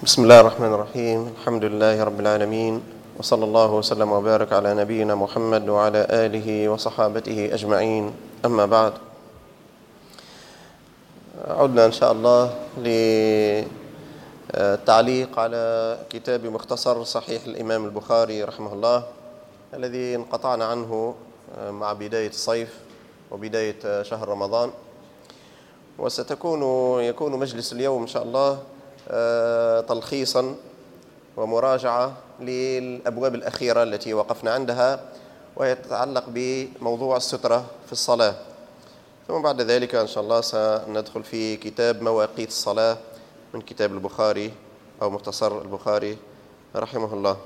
بسم الله الرحمن الرحيم. الحمد لله رب العالمين، وصلى الله وسلم وبارك على نبينا محمد وعلى آله وصحابته أجمعين. أما بعد، عدنا إن شاء الله للتعليق على كتاب مختصر صحيح الإمام البخاري رحمه الله، الذي انقطعنا عنه مع بداية الصيف وبداية شهر رمضان. يكون مجلس اليوم إن شاء الله تلخيصا ومراجعة للأبواب الأخيرة التي وقفنا عندها، وهي تتعلق بموضوع السترة في الصلاة. ثم بعد ذلك إن شاء الله سندخل في كتاب مواقيت الصلاة من كتاب البخاري أو مختصر البخاري رحمه الله.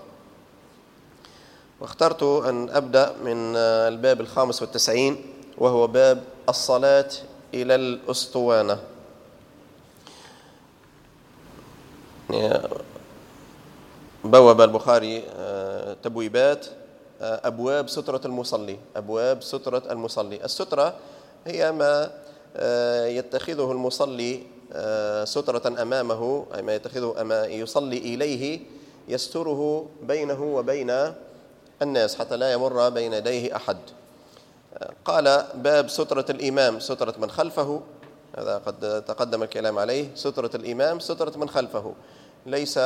واخترت أن أبدأ من الباب 95، وهو باب الصلاة إلى الأسطوانة. بوب البخاري تبويبات أبواب سترة المصلي. أبواب سترة المصلي. السترة هي ما يتخذه المصلي سترة أمامه، أي ما يتخذه أما يصلي إليه يستره بينه وبين الناس حتى لا يمر بين يديه أحد. قال باب سترة الإمام سترة من خلفه، هذا قد تقدم الكلام عليه. سترة الإمام سترة من خلفه، ليس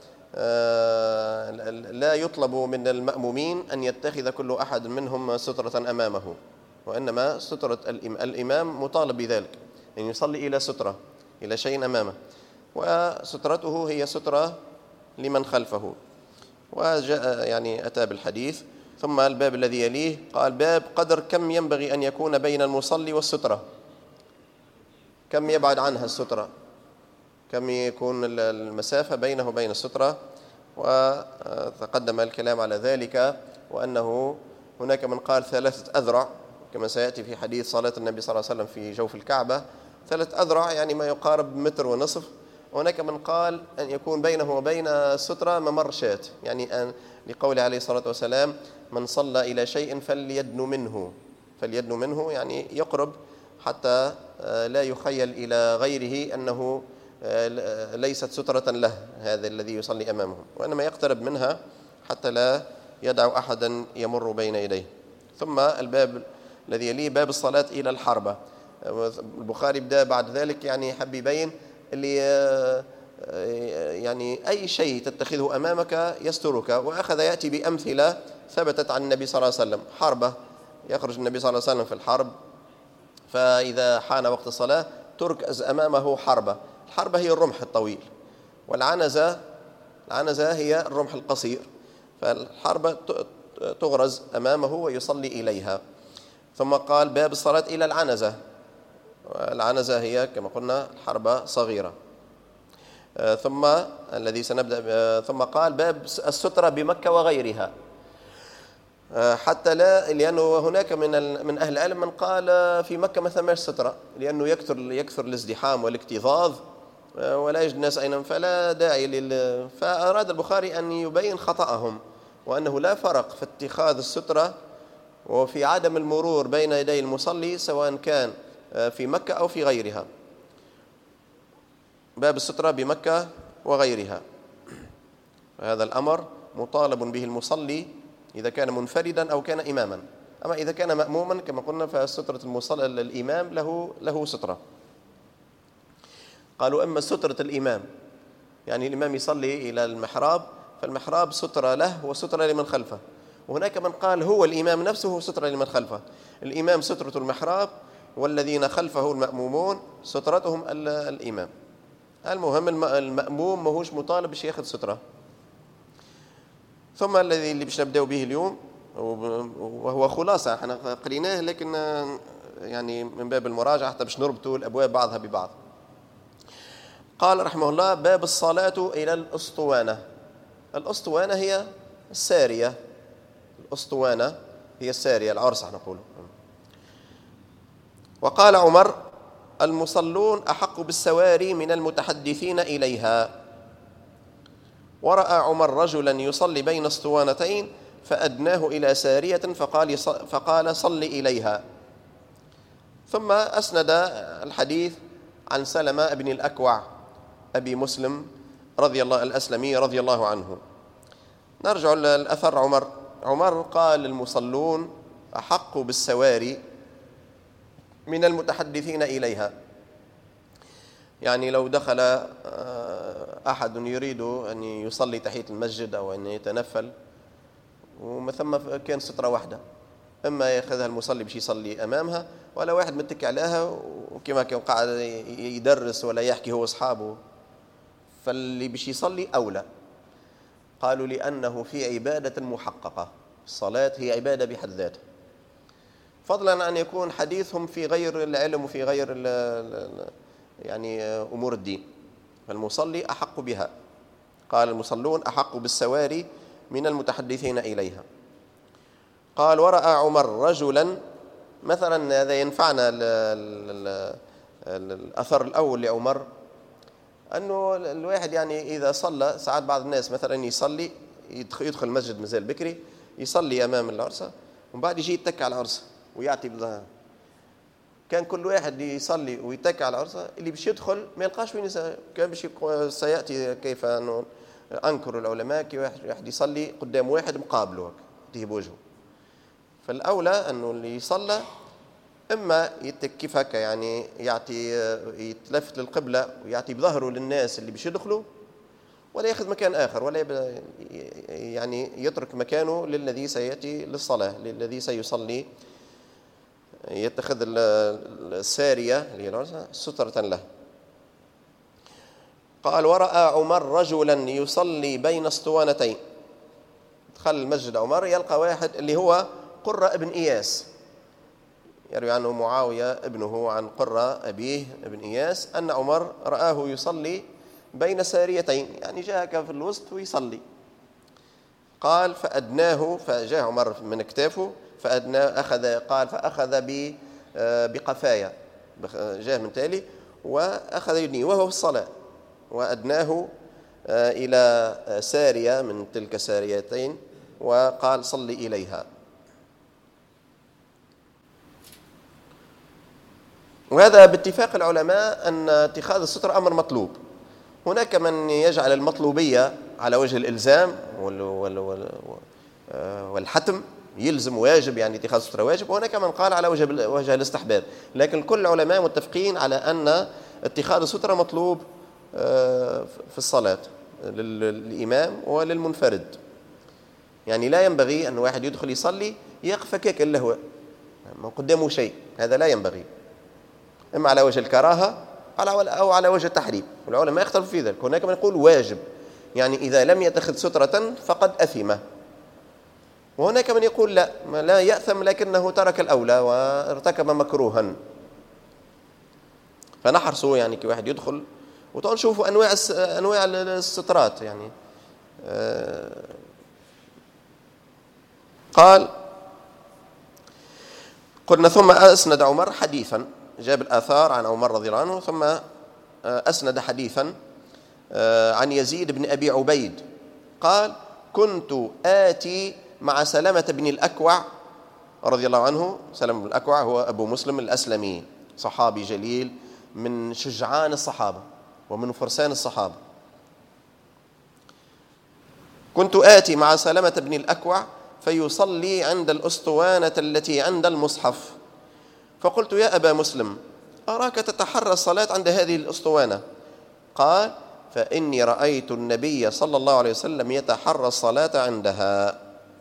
لا يطلب من المأمومين أن يتخذ كل أحد منهم سترة أمامه، وإنما سترة الإمام مطالب بذلك، أن يصلي إلى سترة، إلى شيء أمامه، وسترته هي سترة لمن خلفه. وجاء أتى بالحديث. ثم الباب الذي يليه قال باب قدر كم ينبغي أن يكون بين المصلي والسترة، كم يبعد عنها السترة، كم يكون المسافة بينه وبين السترة. وتقدم الكلام على ذلك، وأنه هناك من قال 3 أذرع كما سيأتي في حديث صلاة النبي صلى الله عليه وسلم في جوف الكعبة. 3 أذرع ما يقارب 1.5 متر. وهناك من قال أن يكون بينه وبين السترة ممر شاة، أن لقول عليه الصلاة والسلام من صلى إلى شيء فليدن منه، يقرب حتى لا يخيل إلى غيره أنه ليست سترة له هذا الذي يصلي أمامه، وإنما يقترب منها حتى لا يدع أحدا يمر بين يديه. ثم الباب الذي يليه باب الصلاة إلى الحربة. البخاري بدأ بعد ذلك حب يبين اللي أي شيء تتخذه أمامك يسترك، وأخذ يأتي بأمثلة ثبتت عن النبي صلى الله عليه وسلم. حربة، يخرج النبي صلى الله عليه وسلم في الحرب، فإذا حان وقت الصلاة تركز أمامه حربة. الحربة هي الرمح الطويل، والعنزة هي الرمح القصير، فالحربة تغرز أمامه ويصلي إليها. ثم قال باب الصلاة إلى العنزة. العنزة هي كما قلنا الحربة صغيرة. ثم الذي سنبدأ ثم قال باب السترة بمكة وغيرها، حتى لا، لأنه هناك من أهل العلم من قال في مكة ما ثماش سترة، لأنه يكثر الازدحام والاكتظاظ ولا يجد الناس أين، فلا داعي فأراد البخاري أن يبين خطأهم، وأنه لا فرق في اتخاذ السترة وفي عدم المرور بين يدي المصلي سواء كان في مكة أو في غيرها. باب السترة بمكة وغيرها، هذا الأمر مطالب به المصلي إذا كان منفردا أو كان إماما. أما إذا كان مأموما كما قلنا فسترة الإمام له سترة. قالوا أما سترة الإمام الإمام يصلي إلى المحراب، فالمحراب سترة له وسترة لمن خلفه. وهناك من قال هو الإمام نفسه سترة لمن خلفه. الإمام سترة المحراب، والذين خلفه المأمومون سترتهم الإمام. المهم المأموم ماهوش مطالب باش ياخذ سترة. ثم اللي باش نبداو به اليوم، وهو خلاصة احنا قريناه، لكن من باب المراجعة حتى باش نربطوا الأبواب بعضها ببعض. قال رحمه الله باب الصلاة إلى الأسطوانة. الأسطوانة هي السارية. الأسطوانة هي السارية، العرس نقول. وقال عمر المصلون أحق بالسواري من المتحدثين إليها. ورأى عمر رجلا يصلي بين اسطوانتين فأدناه إلى سارية فقال صل إليها. ثم أسند الحديث عن سلمة بن الأكوع أبي مسلم الأسلمي رضي الله عنه. نرجع للأثر عمر قال المصلون أحق بالسواري من المتحدثين إليها. يعني لو دخل أحد يريد أن يصلي تحية المسجد أو أن يتنفل وما ثم كان سترة واحدة، إما يأخذها المصلي باش يصلي أمامها، ولا واحد متكي عليها وكما كان قاعد يدرس ولا يحكي هو أصحابه، فاللي باش يصلي أولى. قالوا لأنه في عبادة محققة، الصلاة هي عبادة بحد ذاتها، فضلا أن يكون حديثهم في غير العلم وفي غير يعني أمور الدين، فالمصلي أحق بها. قال المصلون أحق بالسواري من المتحدثين إليها. قال ورأى عمر رجلا، مثلا هذا ينفعنا الأثر الأول لعمر، أنه الواحد يعني إذا صلى ساعات بعض الناس مثلا يصلي يدخل المسجد مازال بكري يصلي أمام العرسة ومن بعد يجي يتكى على العرسة ويعطي بالظهر. كان كل واحد يصلي ويتكى على العرسة اللي باش يدخل ما يلقاش وين كان باش سيأتي كيف أنه أنكر العلماء كي واحد يصلي قدام واحد مقابله يهب وجهه. فالأولى أنه اللي يصلى إما يتكيف هكا يعني يعطي يتلفت للقبلة ويعطي بظهره للناس اللي باش يدخلوا، ولا يأخذ مكان آخر، ولا يعني يترك مكانه للذي سيأتي للصلاة، للذي سيصلي، يتخذ السارية اللي هي سترة له. قال ورأى عمر رجلا يصلي بين اسطوانتين. دخل المسجد عمر يلقى واحد اللي هو قرة ابن إياس، يروي عنه معاوية ابنه عن قرة أبيه ابن إياس أن عمر رآه يصلي بين ساريتين، يعني جاء في الوسط ويصلي. قال فأدناه، فجاء عمر من اكتافه فأدناه، فأخذ بقفايا، جاء من تالي وأخذ يدنيه وهو في الصلاة، وأدناه إلى سارية من تلك الساريتين وقال صلي إليها. وهذا باتفاق العلماء أن اتخاذ الستر أمر مطلوب. هناك من يجعل المطلوبية على وجه الإلزام والحتم، يلزم واجب، يعني اتخاذ الستر واجب، وهناك من قال على وجه الاستحباب. لكن كل العلماء متفقين على أن اتخاذ الستر مطلوب في الصلاة للإمام وللمنفرد. يعني لا ينبغي أن واحد يدخل يصلي يقف كيك اللهو ما قدامه شيء، هذا لا ينبغي، إما على وجه الكراهة أو على وجه التحريم، والعلماء يختلفوا في ذلك. هناك من يقول واجب، يعني إذا لم يتخذ سترة فقد أثم، وهناك من يقول لا يأثم لكنه ترك الأولى وارتكب مكروها. فنحرصوا يعني كي واحد يدخل وتنشوفوا أنواع السترات يعني. قال قلنا ثم أسند عمر حديثا، جاب الآثار عن عمر رضي الله عنه، ثم أسند حديثا عن يزيد بن أبي عبيد قال كنت آتي مع سلمة بن الأكوع رضي الله عنه. سلمة بن الأكوع هو أبو مسلم الأسلمي، صحابي جليل من شجعان الصحابة ومن فرسان الصحابة. كنت آتي مع سلمة بن الأكوع فيصلي عند الأسطوانة التي عند المصحف، فقلت يا أبا مسلم أراك تتحرى الصلاة عند هذه الأسطوانة. قال فإني رأيت النبي صلى الله عليه وسلم يتحرى الصلاة عندها.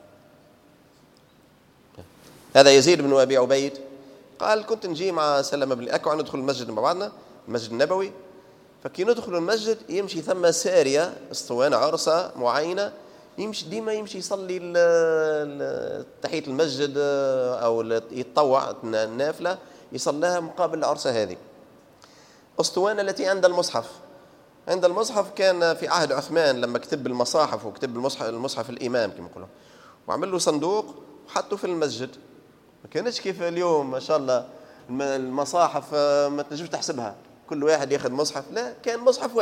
هذا يزيد بن أبي عبيد قال كنت نجي مع سلمة بن الأكوع ندخل المسجد مع بعضنا، المسجد النبوي، فكي ندخل المسجد يمشي ثم سارية اسطوانة عرسة معينة، ديما يمشي يصلي تحية المسجد أو يتطوع النافلة يصليها مقابل العرسة هذه. أسطوانة التي عند المصحف، عند المصحف كان في عهد عثمان لما كتب المصاحف وكتب المصحف الإمام كما يقولون، وعمل له صندوق وحطه في المسجد. ما كانش كيف اليوم ما شاء الله المصاحف ما تنجمش تحسبها، كل واحد ياخذ مصحف، لا، كان مصحف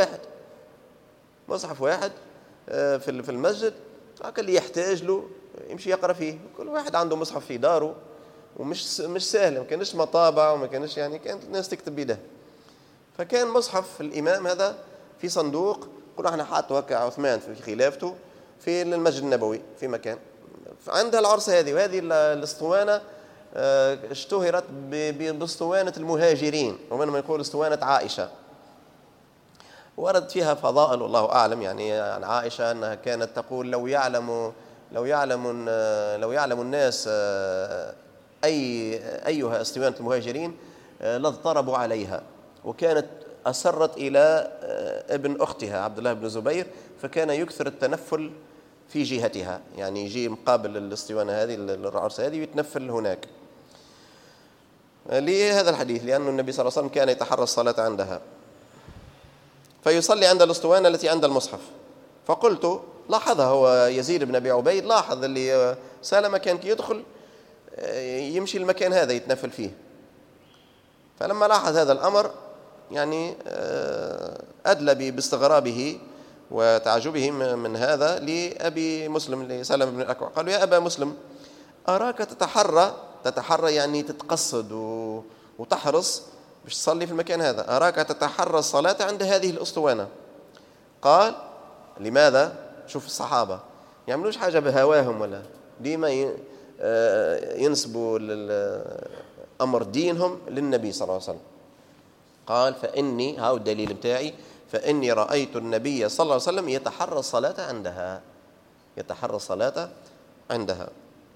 واحد في المسجد، اللي يحتاج له يمشي يقرأ فيه. كل واحد عنده مصحف في داره، ومش سهل، ما كانش مطابع وما كانش يعني كانت الناس تكتب بيده. فكان مصحف الإمام هذا في صندوق نقولوا احنا حاطوا هكا عثمان في خلافته في المسجد النبوي في مكان عندها العرس هذه، وهذه الاسطوانة اشتهرت باسطوانة المهاجرين، ومنهم يقول اسطوانة عائشة. ورد فيها فضائل والله أعلم، يعني عن عائشة أنها كانت تقول لو يعلم الناس أيها اسطوانة المهاجرين لاضطربوا عليها. وكانت أسرت إلى ابن أختها عبد الله بن الزبير، فكان يكثر التنفل في جهتها، يعني يجي مقابل الاسطوانة هذه العرس هذه ويتنفل هناك. لهذا الحديث لأن النبي صلى الله عليه وسلم كان يتحرى الصلاة عندها، فيصلي عند الاسطوانة التي عند المصحف. فقلت لاحظها هو يزيد بن أبي عبيد، لاحظ اللي سالم كان يدخل يمشي المكان هذا يتنفل فيه. فلما لاحظ هذا الأمر يعني أدلى باستغرابه وتعجبه من هذا لأبي مسلم لسلم بن الأكوع. قالوا يا أبا مسلم أراك تتحرى يعني تتقصد وتحرص باش تصلي في المكان هذا، أراك تتحرى الصلاة عند هذه الأسطوانة. قال لماذا؟ شوف الصحابة يعملوش حاجة بهواهم ولا ديما ينسبوا أمر دينهم للنبي صلى الله عليه وسلم. قال فإني هاو الدليل بتاعي، فإني رأيت النبي صلى الله عليه وسلم يتحرى الصلاة عندها.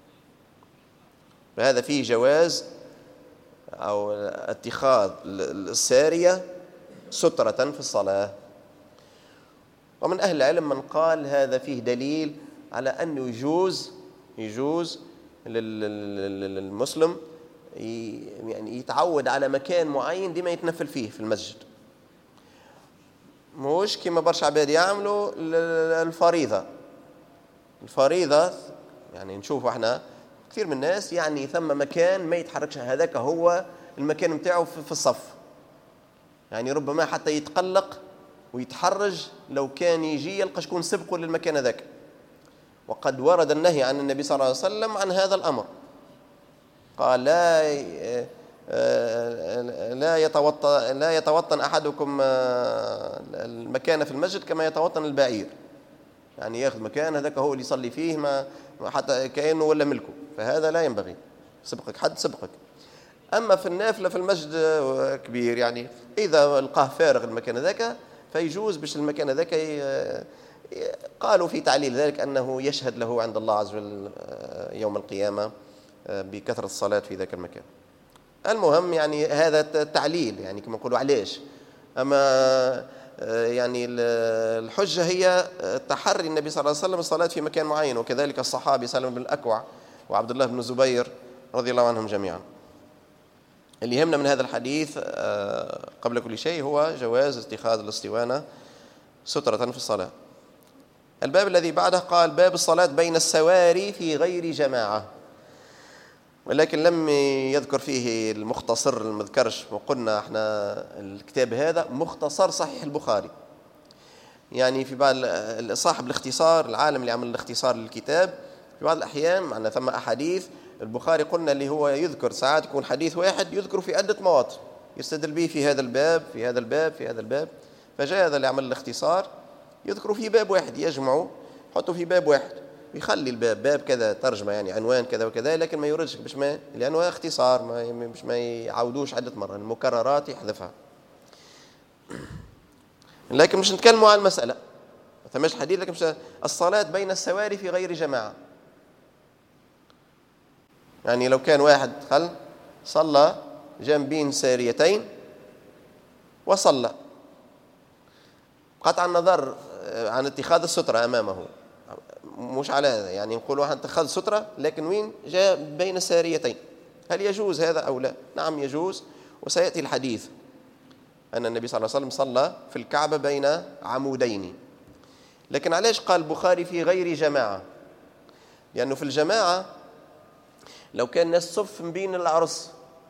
فهذا فيه جواز أو اتخاذ السارية سترة في الصلاة. ومن أهل العلم من قال هذا فيه دليل على أنه يجوز للمسلم يعني يتعود على مكان معين ديما يتنفل فيه في المسجد، مش كما برشا عباد يعملوا الفريضة. يعني نشوف احنا كثير من الناس يعني ثم مكان ما يتحركش، هذاك هو المكان متاعه في الصف، يعني ربما حتى يتقلق ويتحرج لو كان يجي يلقى شكون سبقه للمكان هذاك. وقد ورد النهي عن النبي صلى الله عليه وسلم عن هذا الأمر، قال لا يتوطن أحدكم المكان في المسجد كما يتوطن البعير، يعني ياخذ مكان هذاك هو اللي يصلي فيه ما حتى كأنه ولا ملكه، فهذا لا ينبغي. سبقك حد سبقك. أما في النافلة في المسجد كبير، يعني إذا لقاه فارغ المكان ذاك فيجوز باش المكان ذاك قالوا في تعليل ذلك أنه يشهد له عند الله عز وجل يوم القيامة بكثرة الصلاة في ذاك المكان. المهم يعني هذا التعليل، يعني كما نقولوا علاش. أما يعني الحجة هي تحري النبي صلى الله عليه وسلم الصلاة في مكان معين، وكذلك الصحابي سلم بن الأكوع وعبد الله بن الزبير رضي الله عنهم جميعا. اللي يهمنا من هذا الحديث قبل كل شيء هو جواز اتخاذ الاسطوانة سترة في الصلاة. الباب الذي بعده قال باب الصلاة بين السواري في غير جماعة، ولكن لم يذكر فيه المختصر المذكرش. وقلنا احنا الكتاب هذا مختصر صحيح البخاري، يعني في بعض صاحب الاختصار العالم اللي عمل الاختصار للكتاب في بعض الأحيان معنا ثم أحاديث البخاري قلنا اللي هو يذكر ساعات يكون حديث واحد يذكر في عدة مواطن يستدل به في هذا الباب في هذا الباب في هذا الباب. فجاء هذا اللي عمل الاختصار يذكروا في باب واحد، يجمعوا يحطوا في باب واحد ويخلي الباب باب كذا ترجمة يعني عنوان كذا وكذا، لكن ما يوردش باش ما لأنه اختصار باش ما يعودوش عدة مرات، المكررات يحذفها. لكن مش نتكلموا عن المسألة ما ثماش حديث، لكن مش الصلاة بين السواري في غير جماعة. يعني لو كان واحد صلى جنبين ساريتين وصلى قطع النظر عن اتخاذ السترة أمامه، مش على هذا يعني نقول واحد اتخذ سترة لكن وين جاء بين الساريتين، هل يجوز هذا أو لا؟ نعم يجوز، وسيأتي الحديث أن النبي صلى الله عليه وسلم صلى في الكعبة بين عمودين. لكن علاش قال البخاري في غير جماعة؟ لأنه في الجماعة لو كان الناس صف من بين العرس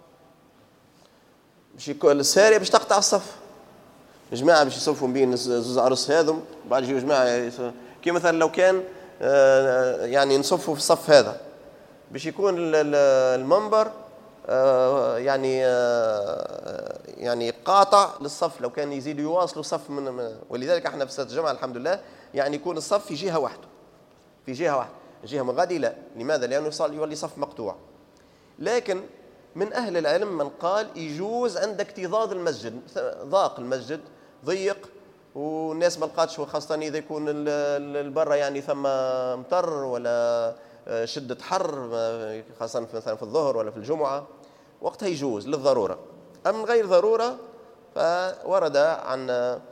مش يكون السارية باش تقطع الصف، جماعة باش يصفوا بين زوز عرس هذم بعد يجيو جماعة كي مثلا لو كان يعني نصفوا في الصف هذا باش يكون المنبر يعني قاطع للصف، لو كان يزيد يواصلوا الصف ولذلك احنا في صلاة الجمعة الحمد لله يعني يكون الصف في جهة واحدة، في جهة واحدة، جهة من غادي لا. لماذا؟ لأنه يولي صف مقطوع. لكن من أهل العلم من قال يجوز عند اكتظاظ المسجد، ضاق المسجد ضيق والناس ما لقاتش، وخاصة إذا يكون البرة يعني ثم مطر ولا شدة حر، خاصة مثلا في الظهر ولا في الجمعة، وقتها يجوز للضرورة. أما من غير ضرورة فورد عن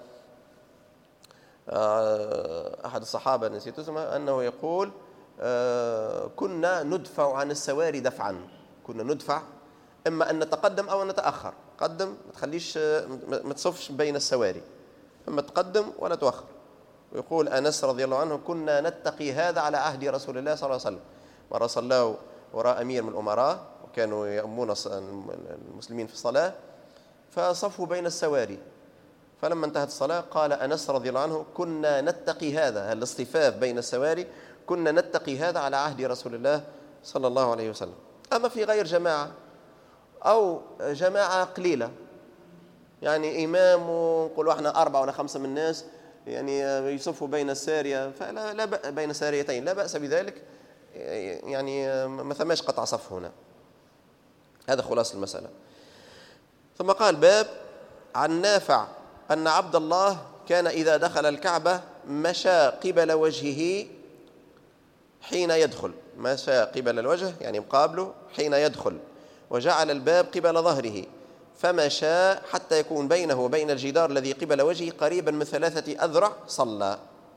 أحد الصحابة نسيت اسمه أنه يقول كنا ندفع عن السواري دفعا، كنا ندفع إما أن نتقدم أو أن نتأخر. قدم، ما تخليش ما تصفش بين السواري، إما تقدم ولا تؤخر. ويقول أنس رضي الله عنه كنا نتقي هذا على عهد رسول الله صلى الله عليه وسلم. مرة صلوا وراء أمير من الأمراء وكانوا يأمون المسلمين في الصلاة، فصفوا بين السواري، فلما انتهت الصلاة قال أنس رضي الله عنه كنا نتقي هذا الاصطفاف بين السواري، كنا نتقي هذا على عهد رسول الله صلى الله عليه وسلم. أما في غير جماعة أو جماعة قليلة، يعني إمام ونقولوا احنا 4 ولا 5 من الناس يعني يصفوا بين السارية، فلا بين الساريتين لا بأس بذلك، يعني ما ثماش قطع صف هنا. هذا خلاص المسألة. ثم قال باب عن نافع أن عبد الله كان إذا دخل الكعبة مشى قبل وجهه حين يدخل، مشى قبل الوجه يعني مقابله حين يدخل، وجعل الباب قبل ظهره، فمشى حتى يكون بينه وبين الجدار الذي قبل وجهه قريبا من 3 أذرع صلى.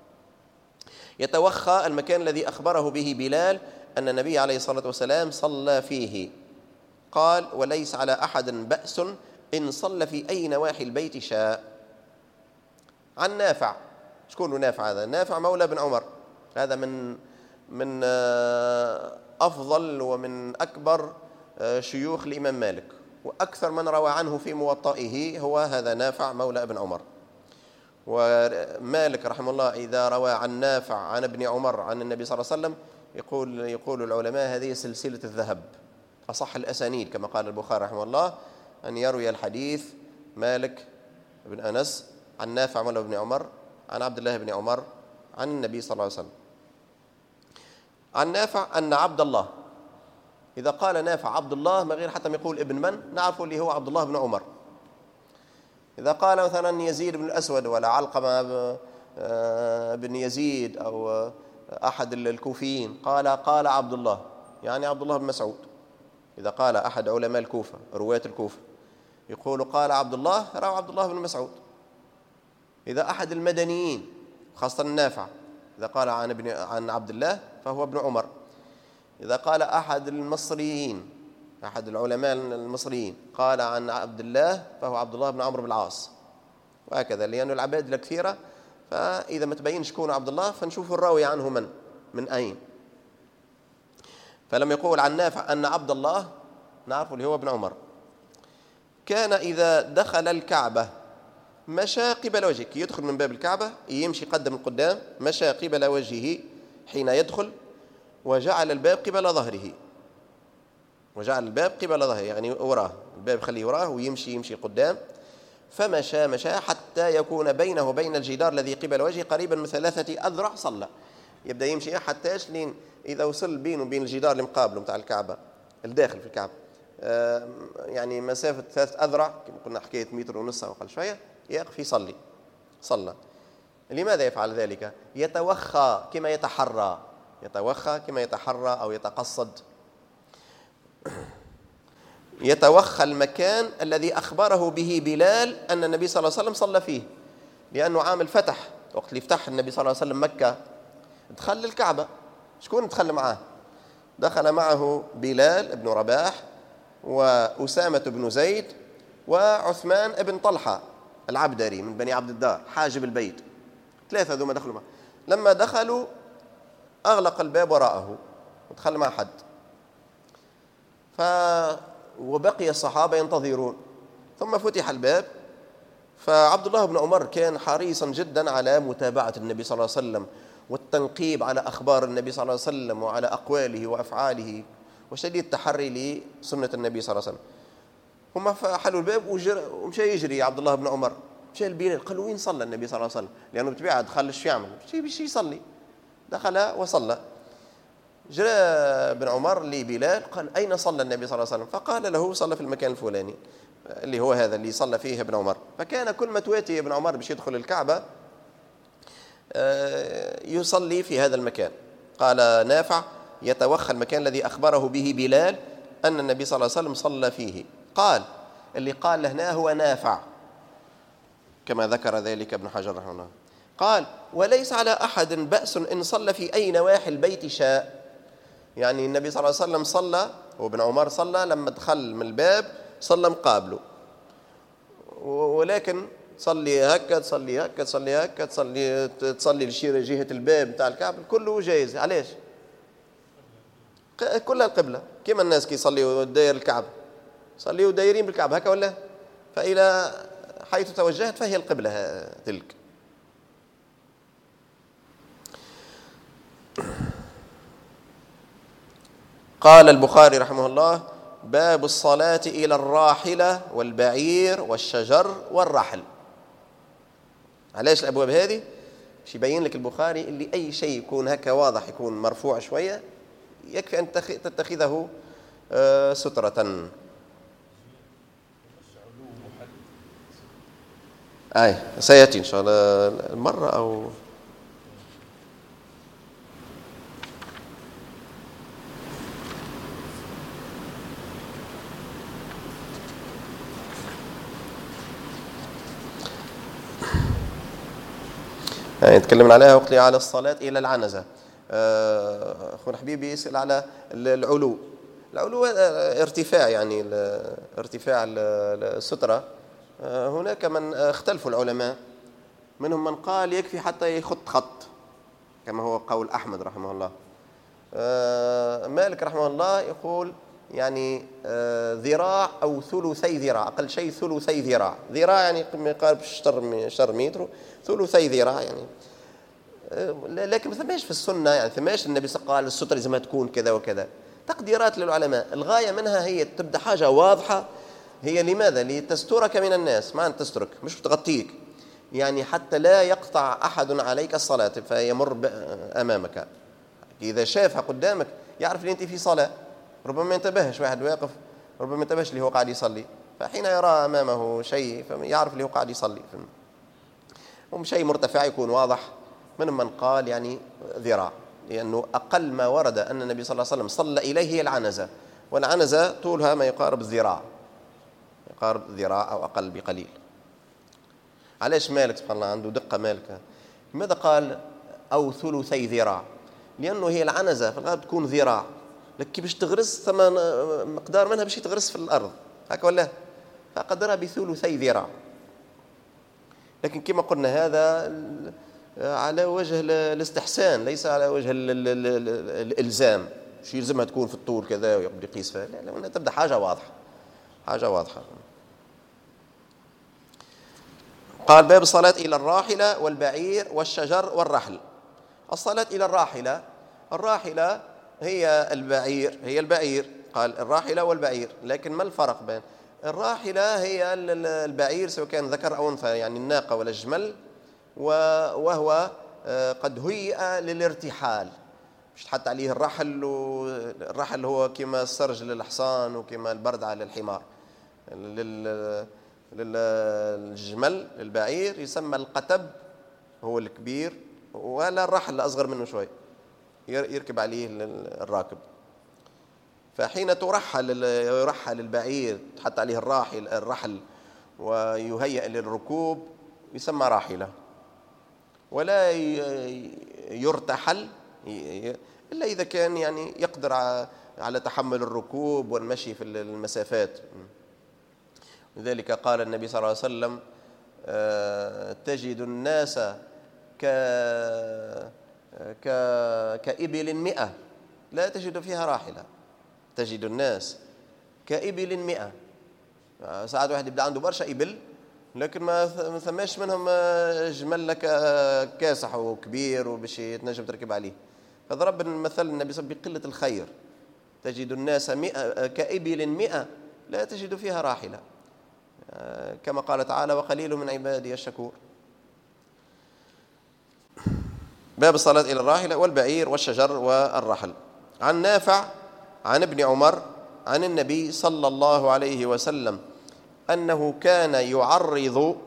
يتوخى المكان الذي أخبره به بلال أن النبي عليه الصلاة والسلام صلى فيه. قال وليس على أحد بأس إن صلى في أي نواحي البيت شاء. عن نافع. شكون نافع هذا؟ نافع مولى بن عمر، هذا من أفضل ومن أكبر شيوخ الإمام مالك، وأكثر من روى عنه في موطئه هو هذا نافع مولى ابن عمر. ومالك رحمه الله إذا روى عن نافع عن ابن عمر عن النبي صلى الله عليه وسلم يقول العلماء هذه سلسلة الذهب، أصح الأسانيد كما قال البخاري رحمه الله، أن يروي الحديث مالك بن أنس عن نافع مولى ابن عمر عن عبد الله بن عمر عن النبي صلى الله عليه وسلم. عن نافع أن عبد الله، إذا قال نافع عبد الله ما غير حتى ما يقول ابن من نعرف اللي هو عبد الله بن عمر. إذا قال مثلا يزيد بن الأسود ولا علقمة بن يزيد أو أحد الكوفيين قال عبد الله، يعني عبد الله بن مسعود. إذا قال أحد علماء الكوفة رواة الكوفة يقول قال عبد الله، روى عبد الله بن مسعود. إذا أحد المدنيين خاصة النافع إذا قال عن عبد الله فهو ابن عمر. إذا قال أحد المصريين أحد العلماء المصريين قال عن عبد الله فهو عبد الله بن عمرو بن العاص، وهكذا، لأن العباد الكثيرة، فإذا ما تبين شكون عبد الله فنشوف الراوي عنه من أين. فلما يقول عن نافع أن عبد الله نعرف اللي هو ابن عمر كان إذا دخل الكعبة مشى قبل وجهه، يدخل من باب الكعبة يمشي قدم القدام، مشى قبل وجهه حين يدخل، وجعل الباب قبل ظهره، وجعل الباب قبل ظهره يعني وراه، الباب خليه وراه ويمشي قدام. فمشى حتى يكون بينه وبين الجدار الذي قبل وجهه قريبا من 3 أذرع صلى. يبدأ يمشي حتى لين إذا وصل بينه وبين الجدار اللي مقابله متاع الكعبة الداخل في الكعبة يعني مسافة 3 أذرع كما قلنا حكاية 1.5 متر أو أقل شوية، يقف يصلي. صلى. لماذا يفعل ذلك؟ يتوخى كما يتحرى أو يتقصد، يتوخى المكان الذي أخبره به بلال أن النبي صلى الله عليه وسلم صلى فيه، لأنه عامل فتح، وقت اللي يفتح النبي صلى الله عليه وسلم مكة دخل الكعبة، شكون دخل معه؟ دخل معه بلال بن رباح وأسامة بن زيد وعثمان بن طلحة العبدري من بني عبد الدار حاجب البيت، 3 ذو ما دخلوا معه. لما دخلوا أغلق الباب وراءه ودخل مع حد، وبقي الصحابة ينتظرون، ثم فتح الباب. فعبد الله بن عمر كان حريصا جدا على متابعة النبي صلى الله عليه وسلم والتنقيب على أخبار النبي صلى الله عليه وسلم وعلى أقواله وأفعاله وشديد التحري لسنة النبي صلى الله عليه وسلم. هم فحلوا الباب ومشى يجري عبد الله بن عمر، مشى لبلال قال له وين صلى النبي صلى الله عليه وسلم؟ لأنه بطبيعة دخل شو يعمل؟ باش يصلي. دخل وصلى. جاء بن عمر لبلال قال أين صلى النبي صلى الله عليه وسلم؟ فقال له صلى في المكان الفلاني اللي هو هذا اللي صلى فيه ابن عمر. فكان كل ما تواتي ابن عمر باش يدخل الكعبة يصلي في هذا المكان. قال نافع يتوخى المكان الذي أخبره به بلال أن النبي صلى الله عليه وسلم صلى فيه. قال اللي قال له هنا هو نافع كما ذكر ذلك ابن حجر رحمه الله. قال وليس على أحد بأس إن صلى في أي نواحي البيت شاء. يعني النبي صلى الله عليه وسلم صلى وابن عمر صلى لما دخل من الباب صلى مقابله، ولكن تصلي هكا تصلي هكا تصلي هكا تصلي جهة الباب نتاع الكعبة كله جائز. علاش؟ كلها القبلة كما الناس كي يصليوا داير الكعبة صليوا دايرين بالكعبة هكا ولا؟ فإلى حيث توجهت فهي القبلة تلك. قال البخاري رحمه الله باب الصلاة إلى الراحلة والبعير والشجر والرحل. علاش الأبواب هذه؟ باش يبين لك البخاري اللي أي شيء يكون هكا واضح يكون مرفوع شوية يكفي أن تتخذه سترة. سيأتي إن شاء الله المرة أو تكلمنا عليها وقت على الصلاة إلى العنزة. أخونا حبيبي يسأل على العلو. العلو ارتفاع، يعني ارتفاع السترة. هناك من اختلفوا العلماء، منهم من قال يكفي حتى يخط خط كما هو قول أحمد رحمه الله. مالك رحمه الله يقول يعني ذراع أو ثلثي ذراع، أقل شيء ثلثي ذراع. ذراع يعني يقارب شطر متر، ثلثي ذراع يعني. لكن ما ثماش في السنة، يعني ثماش النبي صلى الله عليه وسلم قال السترة لازم تكون كذا وكذا. تقديرات للعلماء، الغاية منها هي تبدأ حاجة واضحة. هي لماذا؟ لتسترك من الناس، ما أن تسترك مش تغطيك، يعني حتى لا يقطع أحد عليك الصلاة فيمر أمامك. إذا شافها قدامك يعرف أن أنت في صلاة، ربما ما ينتبهش واحد واقف، ربما ما ينتبهش اللي هو قاعد يصلي، فحين يرى أمامه شيء يعرف اللي هو قاعد يصلي. شيء مرتفع يكون واضح. من قال يعني ذراع، لأنه أقل ما ورد أن النبي صلى الله عليه وسلم صلى إليه هي العنزة، والعنزة طولها ما يقارب الذراع، يقارب ذراع أو أقل بقليل. علاش مالك سبحان الله عنده دقة مالك؟ لماذا قال أو ثلثي ذراع؟ لأنه هي العنزة في الغالب تكون ذراع، لكن باش تغرس ثم مقدار منها باش تغرس في الأرض هكا ولا؟ فقدرها بثلثي ذراع. لكن كما قلنا هذا على وجه الاستحسان ليس على وجه الإلزام، شيء يلزمها تكون في الطول كذا ويقعد يقيس فيها، لا لأنها تبدأ حاجة واضحة، حاجة واضحة. قال باب الصلاة إلى الراحلة والبعير والشجر والرحل. الصلاة إلى الراحلة، الراحلة هي البعير، هي البعير، قال الراحلة والبعير، لكن ما الفرق بين الراحلة؟ هي البعير سواء كان ذكر أو أنثى، يعني الناقة ولا الجمل، وهو قد هيئ للارتحال، مش تحط عليه الرحل، والرحل هو كما السرج للحصان وكما البردعة للحمار. للجمل البعير يسمى القتب هو الكبير، ولا الرحل الأصغر منه شوي يركب عليه الراكب. فحين يرحل البعير تحط عليه الرحل ويهيئ للركوب يسمى راحلة. ولا يرتحل إلا إذا كان يعني يقدر على تحمل الركوب والمشي في المسافات. لذلك قال النبي صلى الله عليه وسلم تجد الناس كإبل 100 لا تجد فيها راحلة. تجد الناس كإبل 100. ساعات واحد يبدأ عنده برشا إبل لكن ما ثماش منهم جمل لك كاسح وكبير وباش تنجم تركب عليه. فضرب المثل النبي صلى الله عليه وسلم بقلة الخير، تجد الناس 100 كإبل 100 لا تجد فيها راحلة، كما قال تعالى وقليل من عبادي الشكور. باب الصلاة إلى الراحلة والبعير والشجر والرحل. عن نافع عن ابن عمر عن النبي صلى الله عليه وسلم أنه كان يعرض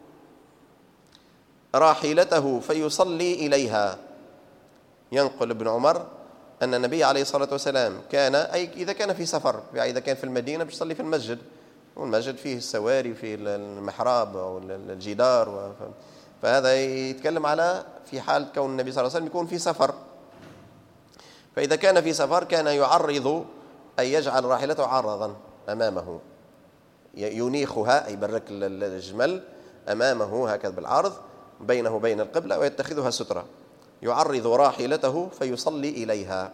راحلته فيصلي إليها. ينقل ابن عمر أن النبي عليه الصلاة والسلام كان، أي إذا كان في سفر، يعني إذا كان في المدينة بيصلي في المسجد، والمسجد فيه السواري فيه المحراب أو الجدار، فهذا يتكلم على في حال كون النبي صلى الله عليه وسلم يكون في سفر. فإذا كان في سفر كان يعرض، أي يجعل راحلته عرضا أمامه، ينيخها أي برك الجمل أمامه هكذا بالعرض بينه وبين القبلة، ويتخذها سترة. يعرض راحلته فيصلي إليها.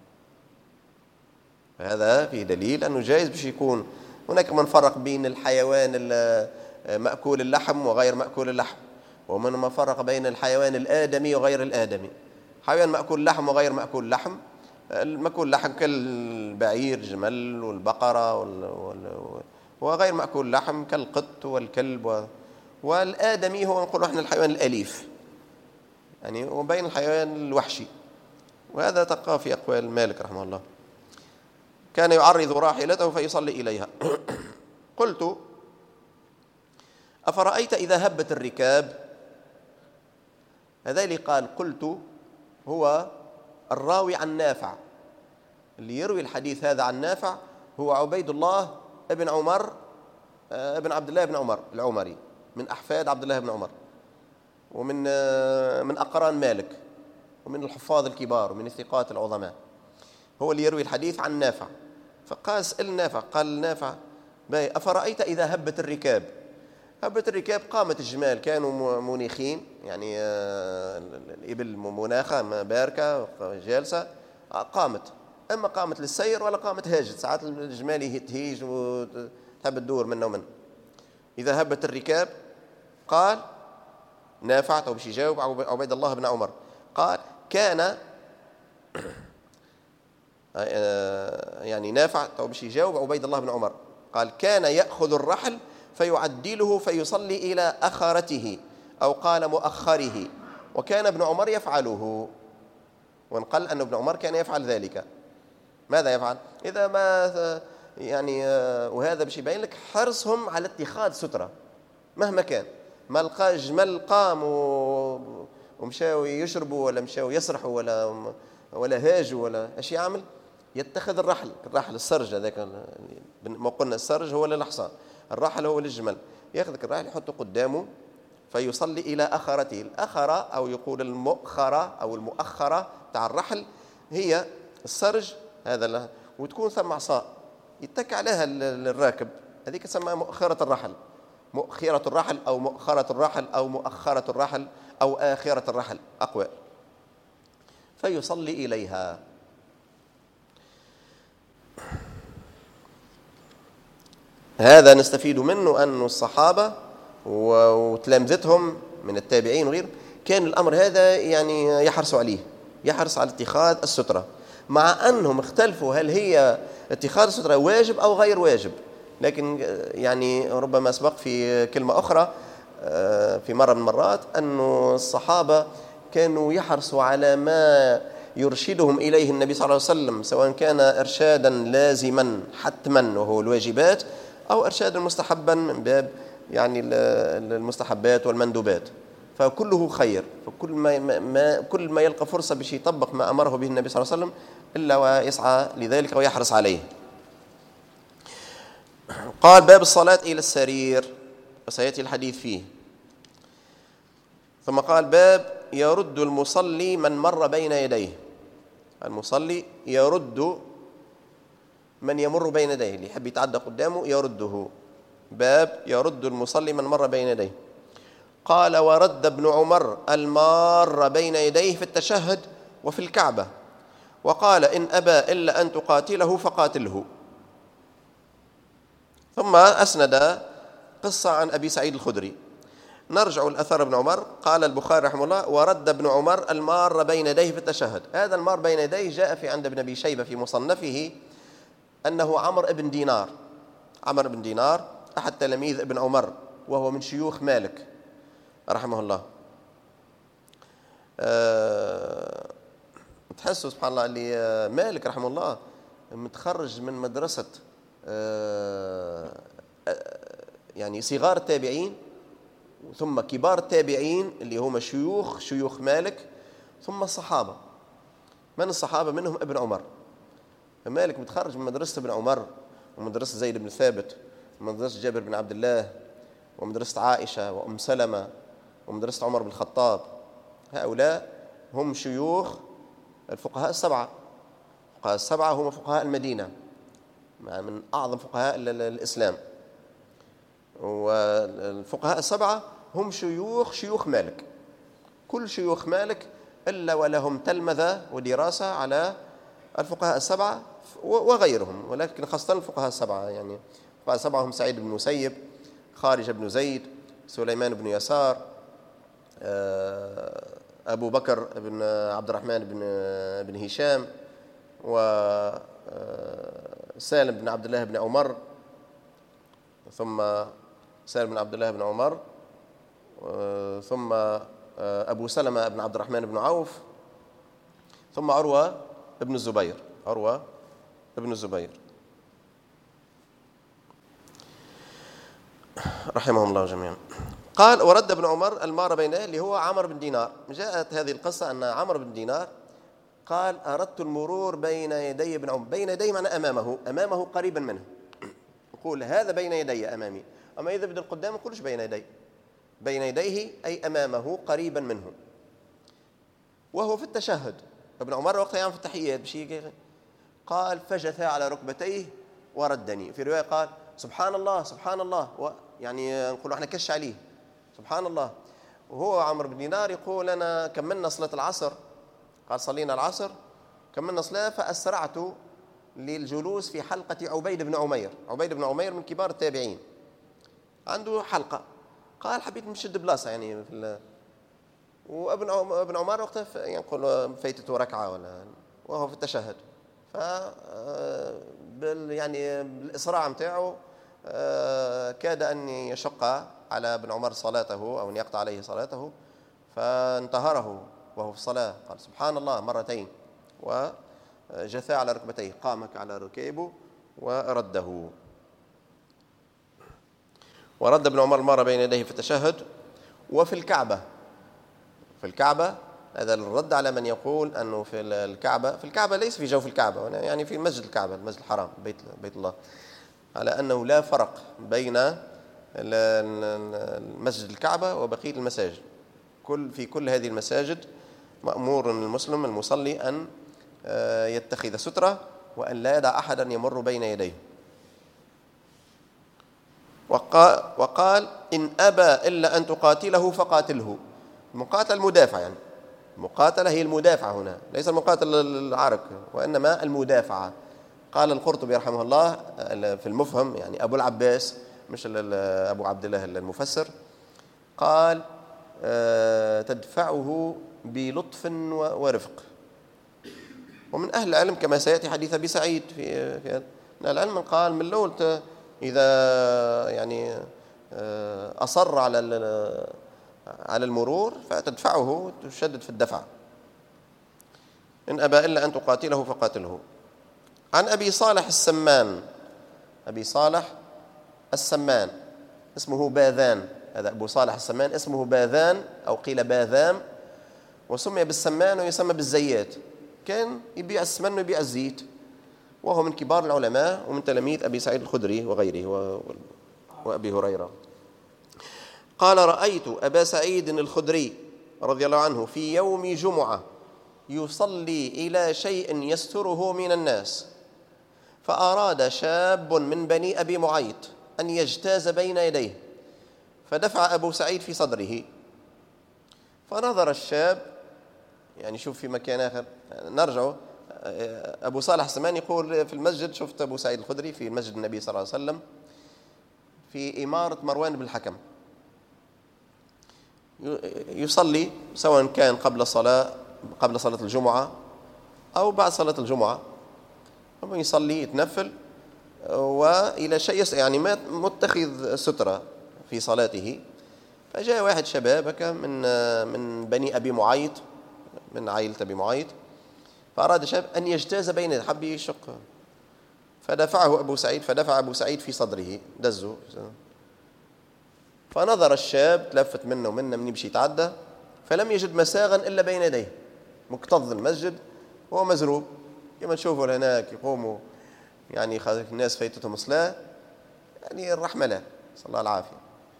هذا فيه دليل أنه جائز باش يكون هناك من فرق بين الحيوان مأكول اللحم وغير مأكول اللحم، ومن ما فرق بين الحيوان الآدمي وغير الآدمي. حيوان مأكول لحم وغير مأكول لحم، المأكول لحم كالبعير الجمل والبقرة وغير مأكول لحم كالقط والكلب، والآدمي هو نقول احنا الحيوان الأليف يعني، وبين الحيوان الوحشي. وهذا تلقاه في أقوال مالك رحمه الله. كان يعرض راحلته فيصلي إليها. قلت أفرأيت إذا هبت الركاب؟ هذا اللي قال قلت هو الراوي عن نافع، اللي يروي الحديث هذا عن نافع هو عبيد الله ابن عمر ابن عبد الله بن عمر العمري، من أحفاد عبد الله بن عمر، ومن أقران مالك، ومن الحفاظ الكبار ومن الثقات العظماء. هو اللي يروي الحديث عن نافع. فقال سأل نافع، قال نافع أفرأيت إذا هبت الركاب؟ هبت الركاب قامت الجمال، كانوا منيخين يعني الإبل مناخة باركة جالسة، قامت، أما قامت للسير ولا قامت هاجت. ساعات الجمال تهيج وتحب تدور منه ومن. إذا هبت الركاب قال نافع تو باش يجاوب عبيد الله بن عمر، قال كان يعني نافع تو باش يجاوب عبيد الله بن عمر، قال كان يأخذ الرحل فيعدله فيصلي إلى أخرته، أو قال مؤخره، وكان ابن عمر يفعله. وانقل أن ابن عمر كان يفعل ذلك. ماذا يفعل؟ إذا ما يعني وهذا باش يبين لك حرصهم على اتخاذ سترة مهما كان. ما لقى جمل قام ومشاو يشربوا ولا مشاو يسرحوا ولا هاجوا ولا ايش يعمل؟ يتخذ الرحل السرج هذاك، ما قلنا السرج هو للحصان، الرحل هو للجمل. ياخذك الرحل يحطه قدامه فيصلي إلى أخرته. الأخرة أو يقول المؤخرة أو المؤخرة تاع الرحل هي السرج هذا، وتكون ثم عصا يتك عليها الراكب، هذيك تسمى مؤخرة الرحل، مؤخرة الرحل أو مؤخرة الرحل أو مؤخرة الرحل أو آخرة الرحل أقوى. فيصلي إليها. هذا نستفيد منه أن الصحابة وتلامذتهم من التابعين وغير كان الأمر هذا يعني يحرصوا عليه، يحرص على اتخاذ السترة، مع أنهم اختلفوا هل هي اتخاذ السترة واجب أو غير واجب. لكن يعني ربما سبق في كلمة أخرى في مرة من المرات أن الصحابة كانوا يحرصوا على ما يرشدهم إليه النبي صلى الله عليه وسلم، سواء كان إرشادا لازما حتما وهو الواجبات، أو إرشادا مستحبا من باب يعني المستحبات والمندوبات، فكله خير. كل ما يلقى فرصة باش يطبق ما أمره به النبي صلى الله عليه وسلم إلا ويسعى لذلك ويحرص عليه. قال باب الصلاة إلى السرير، وسيأتي الحديث فيه. ثم قال باب يرد المصلي من مر بين يديه. المصلي يرد من يمر بين يديه، اللي يحب يتعدى قدامه يرده. باب يرد المصلي من مر بين يديه. قال ورد ابن عمر المار بين يديه في التشهد وفي الكعبة، وقال إن أبى إلا أن تقاتله فقاتله. ثم أسند قصة عن أبي سعيد الخدري. نرجع الأثر ابن عمر. قال البخاري رحمه الله ورد ابن عمر المار بين يديه في التشهد. هذا المار بين يديه جاء في عند ابن أبي شيبة في مصنفه أنه عمرو بن دينار. عمرو بن دينار أحد تلاميذ ابن عمر، وهو من شيوخ مالك رحمه الله. تحسوا سبحان الله اللي مالك رحمه الله متخرج من مدرسة يعني صغار التابعين، ثم كبار التابعين اللي هم شيوخ مالك، ثم الصحابة. من الصحابة؟ منهم ابن عمر. مالك متخرج من مدرسة ابن عمر، ومدرسة زيد بن ثابت، ومدرسة جابر بن عبد الله، ومدرسة عائشة وأم سلمة، ومدرسة عمر بن الخطاب. هؤلاء هم شيوخ الفقهاء السبعة. الفقهاء السبعة هم فقهاء المدينة، من أعظم فقهاء الإسلام. والفقهاء السبعة هم شيوخ مالك. كل شيوخ مالك إلا ولهم تلمذة ودراسة على الفقهاء السبعة وغيرهم، ولكن خاصة الفقهاء السبعة. يعني الفقهاء السبعة هم سعيد بن المسيب، خارجة بن زيد، سليمان بن يسار، أبو بكر بن عبد الرحمن بن هشام، وسالم بن عبد الله بن عمر، ثم سالم بن عبد الله بن عمر، ثم أبو سلمة بن عبد الرحمن بن عوف، ثم عروة بن الزبير. عروة بن الزبير رحمهم الله جميعا. قال: ورد ابن عمر المار بين اللي هو عمرو بن دينار. جاءت هذه القصة أن عمرو بن دينار قال: أردت المرور بين يدي ابن عمر. بين يدي معنى أمامه قريبا منه. يقول هذا بين يدي أمامي، أما إذا بدأ القدام يقولش بين يدي، بين يديه أي أمامه قريبا منه، وهو في التشهد. ابن عمر وقتها يعمل في التحيات بشيء. قال: فجث على ركبتيه وردني. في رواية قال: سبحان الله سبحان الله، يعني نقول احنا كش عليه سبحان الله. وهو عمرو بن دينار يقول: أنا كملنا صلاة العصر، قال صلينا العصر كملنا صلاة، فأسرعت للجلوس في حلقة عبيد بن عمير. عبيد بن عمير من كبار التابعين، عنده حلقة. قال: حبيت نشد بلاصة يعني في وابن عمر وقتها يقول فايتته ركعة وهو في التشهد. ف يعني بالإسراع متاعه كاد أن يشق على ابن عمر صلاته أو أن يقطع عليه صلاته، فانتهره وهو في الصلاة. قال: سبحان الله مرتين، وجثى على ركبتيه، قامك على ركيبه ورده. ورد ابن عمر المار بين يديه في التشهد وفي الكعبة. في الكعبة هذا الرد على من يقول أنه في الكعبة ليس في جوف الكعبة، يعني في مسجد الكعبة، المسجد الحرام، بيت الله، على أنه لا فرق بين المسجد الكعبة وبقية المساجد. في كل هذه المساجد مأمور المسلم المصلي أن يتخذ سترة، وأن لا يدع أحدا يمر بين يديه. وقال: إن أبى إلا أن تقاتله فقاتله. المقاتل المدافع، يعني المقاتلة هي المدافعة هنا، ليس المقاتل العرك، وإنما المدافعة. قال القرطبي رحمه الله في المفهم، يعني أبو العباس مش أبو عبد الله المفسر، قال: تدفعه بلطف ورفق. ومن أهل العلم كما سيأتي حديث أبي سعيد في من العلم قال: من الأول إذا يعني أصر على المرور فتدفعه، تشدد في الدفع. إن أبى إلا أن تقاتله فقاتله. عن أبي صالح السمان. أبي صالح السمان اسمه باذان. هذا أبو صالح السمان اسمه باذان، أو قيل باذام، وسمي بالسمان ويسمى بالزيات. كان يبيع السمن ويبيع الزيت، وهو من كبار العلماء ومن تلاميذ أبي سعيد الخدري وغيره وأبي هريرة. قال: رأيت أبا سعيد الخدري رضي الله عنه في يوم جمعة يصلي إلى شيء يستره من الناس، فأراد شاب من بني أبي معيط أن يجتاز بين يديه، فدفع أبو سعيد في صدره. فنظر الشاب، يعني شوف في مكان آخر، نرجع. أبو صالح السمان يقول في المسجد شفت أبو سعيد الخدري في مسجد النبي صلى الله عليه وسلم في إمارة مروان بن الحكم، يصلي سواء كان قبل صلاة الجمعة أو بعد صلاة الجمعة. يصلي يتنفل، وإلى شيء يعني متخذ سترة في صلاته. فجاء واحد شباب من بني أبي معيط، من عائلة أبي معيط، فأراد شاب أن يجتاز بين يديه، حب يشق، فدفع أبو سعيد في صدره، دزه. فنظر الشاب، تلفت منه من يمشي يتعدى، فلم يجد مساغا إلا بين يديه، مكتظ المسجد وهو مزروب كما تشوفوا هناك يقوموا يعني الناس فايتتهم صلاة، يعني الرحمة لا، صلى الله العافية.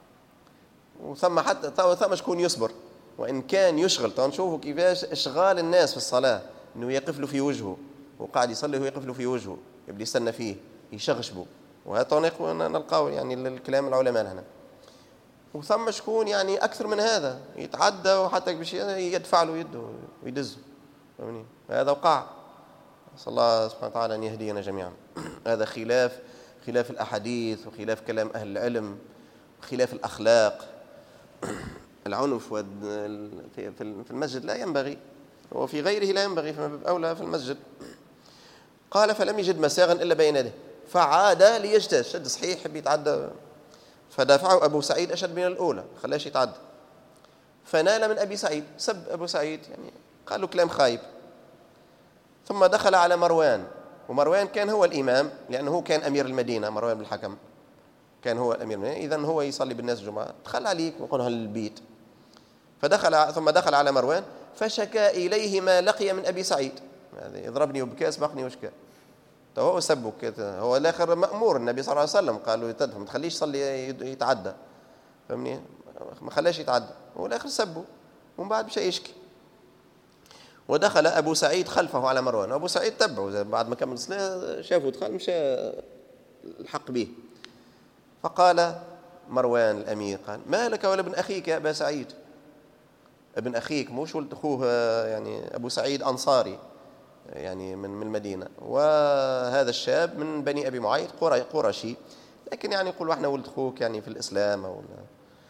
وثم حتى ثم شكون يصبر وإن كان يشغل. نشوفوا كيفاش إشغال الناس في الصلاة، إنه يقف له في وجهه وقاعد يصلي ويقف له في وجهه، يبدي يستنى فيه يشغشبه، وهذا نلقاو يعني الكلام العلماء هنا. وثم شكون يعني أكثر من هذا يتعدى وحتى باش يدفع له يده ويدزه، فهمني؟ هذا وقع. صلى الله سبحانه وتعالى أن يهدينا جميعا. هذا خلاف الأحاديث وخلاف كلام أهل العلم وخلاف الأخلاق. العنف في المسجد لا ينبغي، وفي غيره لا ينبغي، فما أولى في المسجد. قال فلم يجد مساغا إلا بين يديه فعاد ليجتاز، شد صحيح يحب يتعدى، فدافعه أبو سعيد أشد من الأولى، خلاش يتعدى. فنال من أبي سعيد، سب أبو سعيد، يعني قال له كلام خايب. ثم دخل على مروان، ومروان كان هو الإمام لأنه كان أمير المدينة، مروان بن الحكم كان هو الأمير المدينة، إذن هو يصلي بالناس الجمعة. دخل عليك وقال البيت. ثم دخل على مروان فشكى إليه ما لقي من أبي سعيد، يضربني وبكاس بقني وشكى. هو سبك، هو الآخر مأمور، النبي صلى الله عليه وسلم قال له ما تخليش يصلي يتعدى، فهمني؟ ما خلاش يتعدى، والآخر سبه ومن بعد مشى يشكي. ودخل أبو سعيد خلفه على مروان، وأبو سعيد تبعه بعد ما كمل الصلاة، شافه دخل مشى الحق به. فقال مروان الأمير قال ما لك ولا ابن أخيك يا أبا سعيد؟ ابن أخيك مش ولد أخوه، يعني أبو سعيد أنصاري يعني من المدينة، وهذا الشاب من بني أبي معيط قرشي، لكن يعني يقول احنا ولد أخوك يعني في الإسلام أو لا.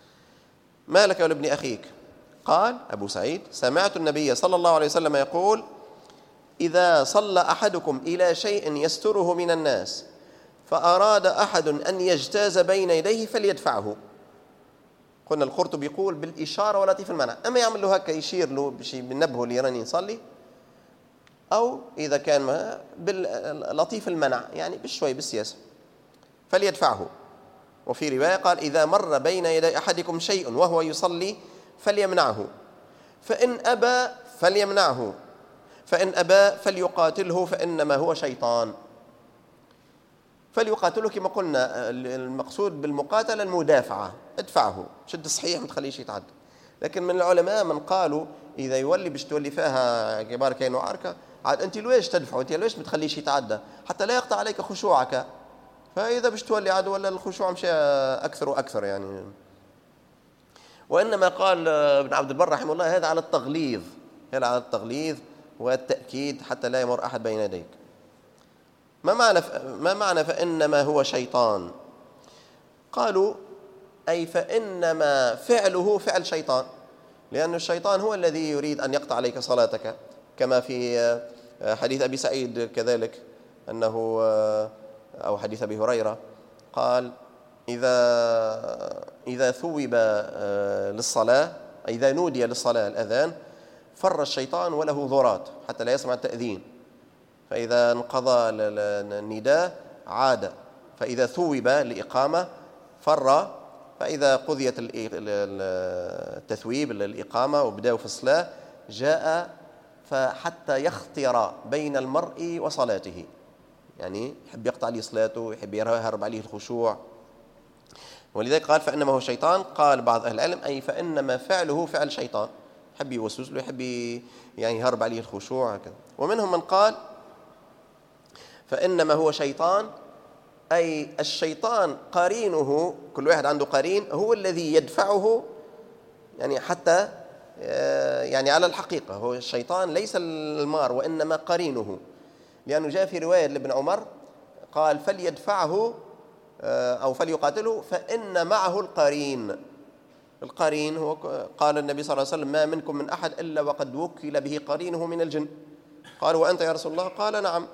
ما لك ولا ابن أخيك؟ قال أبو سعيد سمعت النبي صلى الله عليه وسلم يقول إذا صلى أحدكم إلى شيء يستره من الناس فأراد أحد أن يجتاز بين يديه فليدفعه. قلنا القرطبي يقول بالإشارة ولطيف المنع، أما يعمل له هكا يشير له باش ينبهه اللي راني نصلي، أو إذا كان باللطيف المنع يعني بالشوي بالسياسة فليدفعه. وفي رواية قال إذا مر بين يدي أحدكم شيء وهو يصلي فليمنعه، فإن أبى فليمنعه، فإن أبى فليقاتله فإنما هو شيطان. فليقاتله كما قلنا، المقصود بالمقاتلة المدافعة، ادفعه، شد صحيح ما تخليش يتعدى. لكن من العلماء من قالوا إذا يولي باش تولي فيها كبار كاين وعركة، عاد أنت ليش تدفعه، أنت ليش ما تخليش يتعدى حتى لا يقطع عليك خشوعك، فإذا باش تولي عاد ولا الخشوع مشى أكثر وأكثر يعني. وإنما قال ابن عبد البر رحمه الله هذا على التغليظ، هذا على التغليظ والتأكيد حتى لا يمر أحد بين يديك. ما معنى فإنما هو شيطان؟ قالوا أي فإنما فعله فعل شيطان، لأن الشيطان هو الذي يريد أن يقطع عليك صلاتك، كما في حديث أبي سعيد كذلك أنه، أو حديث أبي هريرة قال إذا ثوب للصلاة، إذا نودي للصلاة الأذان فر الشيطان وله ذرات حتى لا يسمع التأذين، فإذا انقضى النداء عاد، فإذا ثوب لإقامة فر، فإذا قضيت التثويب الإقامة وبدأوا في الصلاة جاء فحتى يختر بين المرء وصلاته، يعني يحب يقطع عليه صلاته، يحب يهرب عليه الخشوع. ولذلك قال فإنما هو شيطان. قال بعض أهل العلم أي فإنما فعله فعل شيطان، يحب يوسوس له، يحب يعني يهرب عليه الخشوع كذا. ومنهم من قال فإنما هو شيطان أي الشيطان قرينه، كل واحد عنده قرين هو الذي يدفعه، يعني حتى يعني على الحقيقة هو الشيطان ليس المار وإنما قرينه، لأنه جاء في رواية لابن عمر قال فليدفعه أو فليقاتله فإن معه القرين. القرين هو قال النبي صلى الله عليه وسلم ما منكم من أحد إلا وقد وكل به قرينه من الجن، قالوا وأنت يا رسول الله؟ قال نعم،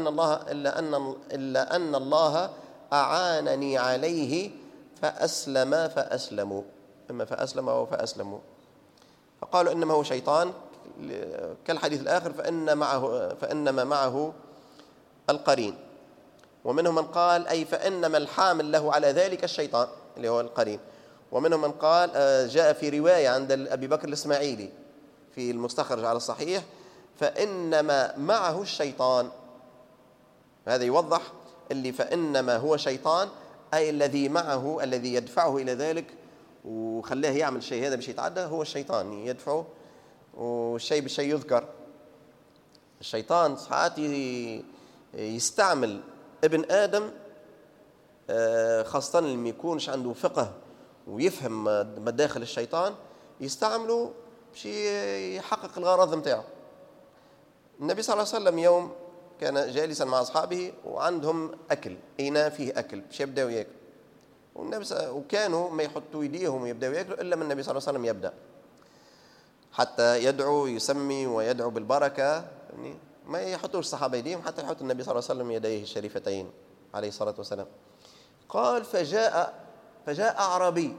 إلا أن الله أعانني عليه فأسلم فأسلموا، إما فأسلم أو فأسلموا. فقالوا إنما هو شيطان، كالحديث الآخر فإنما معه القرين. ومنهم من قال أي فإنما الحامل له على ذلك الشيطان اللي هو القرين. ومنهم من قال جاء في رواية عند أبي بكر الإسماعيلي في المستخرج على الصحيح فإنما معه الشيطان. هذا يوضح اللي فإنما هو شيطان أي الذي معه، الذي يدفعه إلى ذلك وخلاه يعمل شيء هذا بشيء يتعدى، هو الشيطان يدفعه. والشيء بالشيء يذكر. الشيطان ساعات يستعمل ابن آدم، خاصة اللي ما يكونش عنده فقه ويفهم مداخل الشيطان، يستعمله بشي يحقق الغرض متاعه. النبي صلى الله عليه وسلم يوم كان جالسا مع أصحابه وعندهم أكل، إناء فيه أكل باش يبدأوا يأكل، وكانوا ما يحطوا يديهم ويبدأوا يأكلوا إلا من النبي صلى الله عليه وسلم يبدأ، حتى يدعو يسمي ويدعو بالبركة. يعني ما يحطوش الصحابة يديهم حتى يحط النبي صلى الله عليه وسلم يديه الشريفتين عليه الصلاة والسلام. قال فجاء أعرابي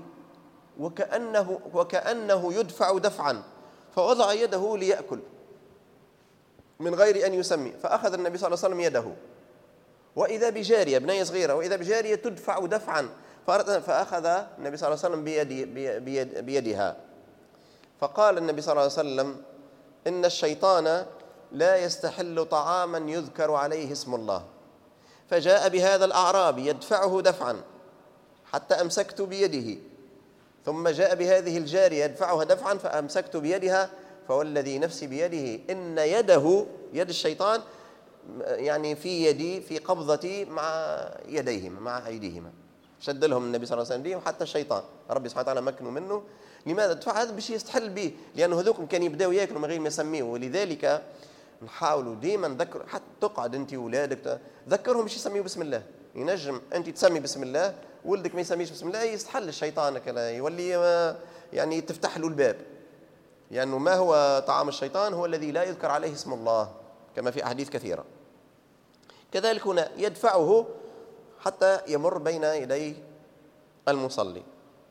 وكأنه يدفع دفعا فوضع يده ليأكل من غير أن يسمي، فأخذ النبي صلى الله عليه وسلم يده، وإذا بجارية بنية صغيرة، وإذا بجارية تدفع دفعا فأخذ النبي صلى الله عليه وسلم بيدها. فقال النبي صلى الله عليه وسلم إن الشيطان لا يستحل طعاما يذكر عليه اسم الله، فجاء بهذا الأعرابي يدفعه دفعا حتى أمسكت بيده، ثم جاء بهذه الجارية يدفعها دفعا فأمسكت بيدها، فوالذي نفسي بيده إن يده يد الشيطان يعني في يدي في قبضتي مع يديهما مع أيديهما. شد لهم النبي صلى الله عليه وسلم حتى الشيطان ربي سبحانه وتعالى مكنوا منه. لماذا دفع؟ هذا باش يستحل به، لأنه هذوكم كانوا يبداوا ياكلوا من غير ما يسميه. ولذلك نحاولوا ديما نذكر، حتى تقعد انت وولادك ذكرهم باش يسميوا بسم الله. ينجم انت تسمي بسم الله ولدك ما يسميش بسم الله، يستحل الشيطان كلا يولي يعني تفتح له الباب، لأنه يعني ما هو طعام الشيطان؟ هو الذي لا يذكر عليه اسم الله كما في أحاديث كثيرة. كذلك هنا يدفعه حتى يمر بين يدي المصلي.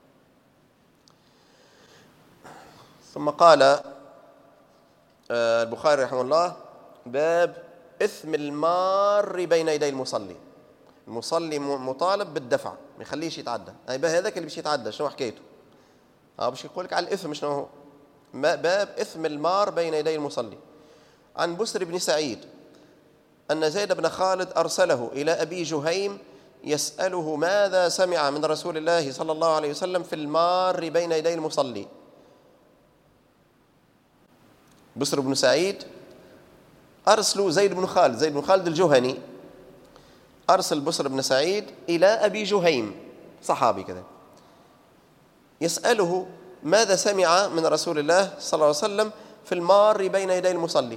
ثم قال البخاري رحمه الله باب إثم المار بين يدي المصلي. المصلي مطالب بالدفع، ما يخليش يتعدى. أي هذاك اللي باش يتعدى شنو حكايته؟ باش يقول لك على الإثم شنو هو. باب إثم المار بين يدي المصلي. عن بسر بن سعيد أن زيد بن خالد أرسله إلى أبي جهيم يسأله ماذا سمع من رسول الله صلى الله عليه وسلم في المار بين يدي المصلي. بسر بن سعيد أرسلوا زيد بن خالد الجهني، أرسل بسر بن سعيد إلى أبي جهيم صحابي كذا يسأله ماذا سمع من رسول الله صلى الله عليه وسلم في المار بين يدي المصلي.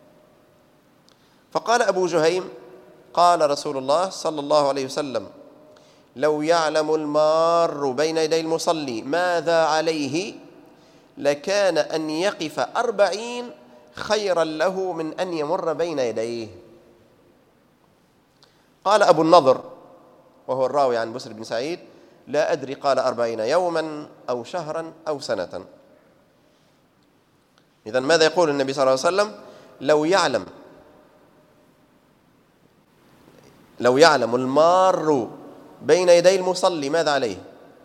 فقال أبو جهيم قال رسول الله صلى الله عليه وسلم لو يعلم المار بين يدي المصلي ماذا عليه لكان أن يقف 40 خيرا له من أن يمر بين يديه. قال أبو النضر وهو الراوي عن بسر بن سعيد لا أدري قال 40 يوما أو شهرا أو سنة. إذن ماذا يقول النبي صلى الله عليه وسلم؟ لو يعلم المار بين يدي المصلي ماذا عليه.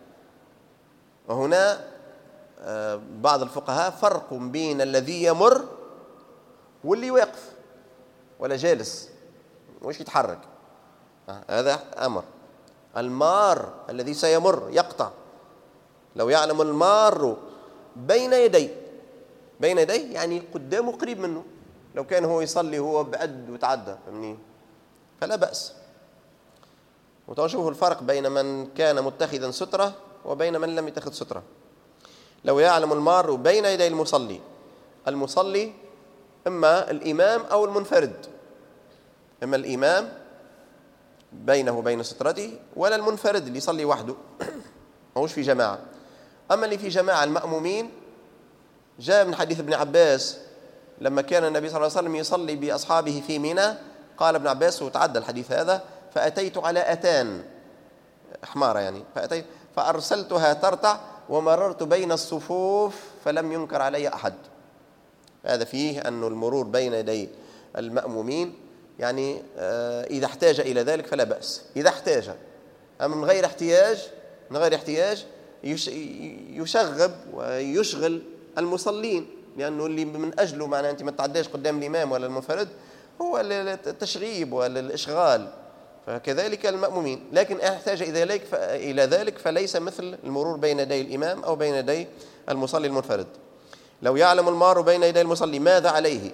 وهنا بعض الفقهاء فرق بين الذي يمر واللي واقف ولا جالس وش يتحرك. هذا أمر. المار الذي سيمر يقطع. لو يعلم المار بين يدي يعني قدامه قريب منه، لو كان هو يصلي هو بعد وتعدى فهمني فلا بأس. وتشوفوا الفرق بين من كان متخذا سترة وبين من لم يتخذ سترة. لو يعلم المار بين يدي المصلي إما الإمام أو المنفرد، إما الإمام بينه وبين سترته ولا المنفرد اللي يصلي وحده ماهوش في جماعة. أما اللي في جماعة المأمومين جاء من حديث ابن عباس لما كان النبي صلى الله عليه وسلم يصلي بأصحابه في منى، قال ابن عباس وتعدى الحديث هذا: فأتيت على أتان حمارة يعني، فأرسلتها ترتع ومررت بين الصفوف فلم ينكر علي أحد. هذا فيه أن المرور بين يدي المأمومين يعني إذا احتاج إلى ذلك فلا بأس، إذا احتاج. أما من غير احتياج يشغب ويشغل المصلين، لأنه اللي من أجله معناه أنت ما تعداش قدام الإمام ولا المنفرد هو التشغيب والإشغال، فكذلك المأمومين. لكن احتاج إلى ذلك فليس مثل المرور بين يدي الإمام أو بين يدي المصلي المنفرد. لو يعلم المار بين يدي المصلي ماذا عليه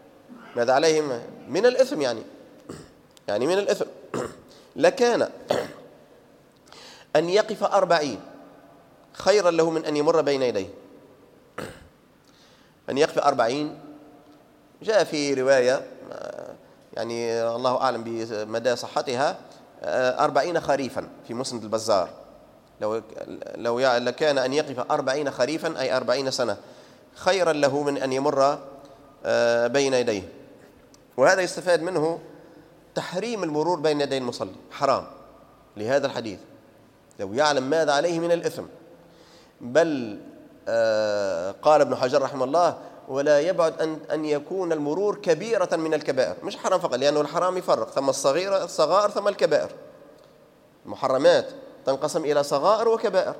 من الإثم، يعني من الإثم لكان أن يقف 40 خيرا له من أن يمر بين يديه. أن يقف 40 جاء في رواية يعني الله أعلم بمدى صحتها 40 خريفا في مسند البزار. لو كان أن يقف 40 خريفا أي 40 سنة خيرا له من أن يمر بين يديه. وهذا يستفاد منه تحريم المرور بين يدي المصلي، حرام لهذا الحديث. لو يعلم ماذا عليه من الإثم. بل قال ابن حجر رحمه الله: ولا يبعد أن يكون المرور كبيرة من الكبائر، مش حرام فقط، لأنه الحرام يفرق، ثم الصغائر ثم الكبائر. المحرمات تنقسم إلى صغائر وكبائر،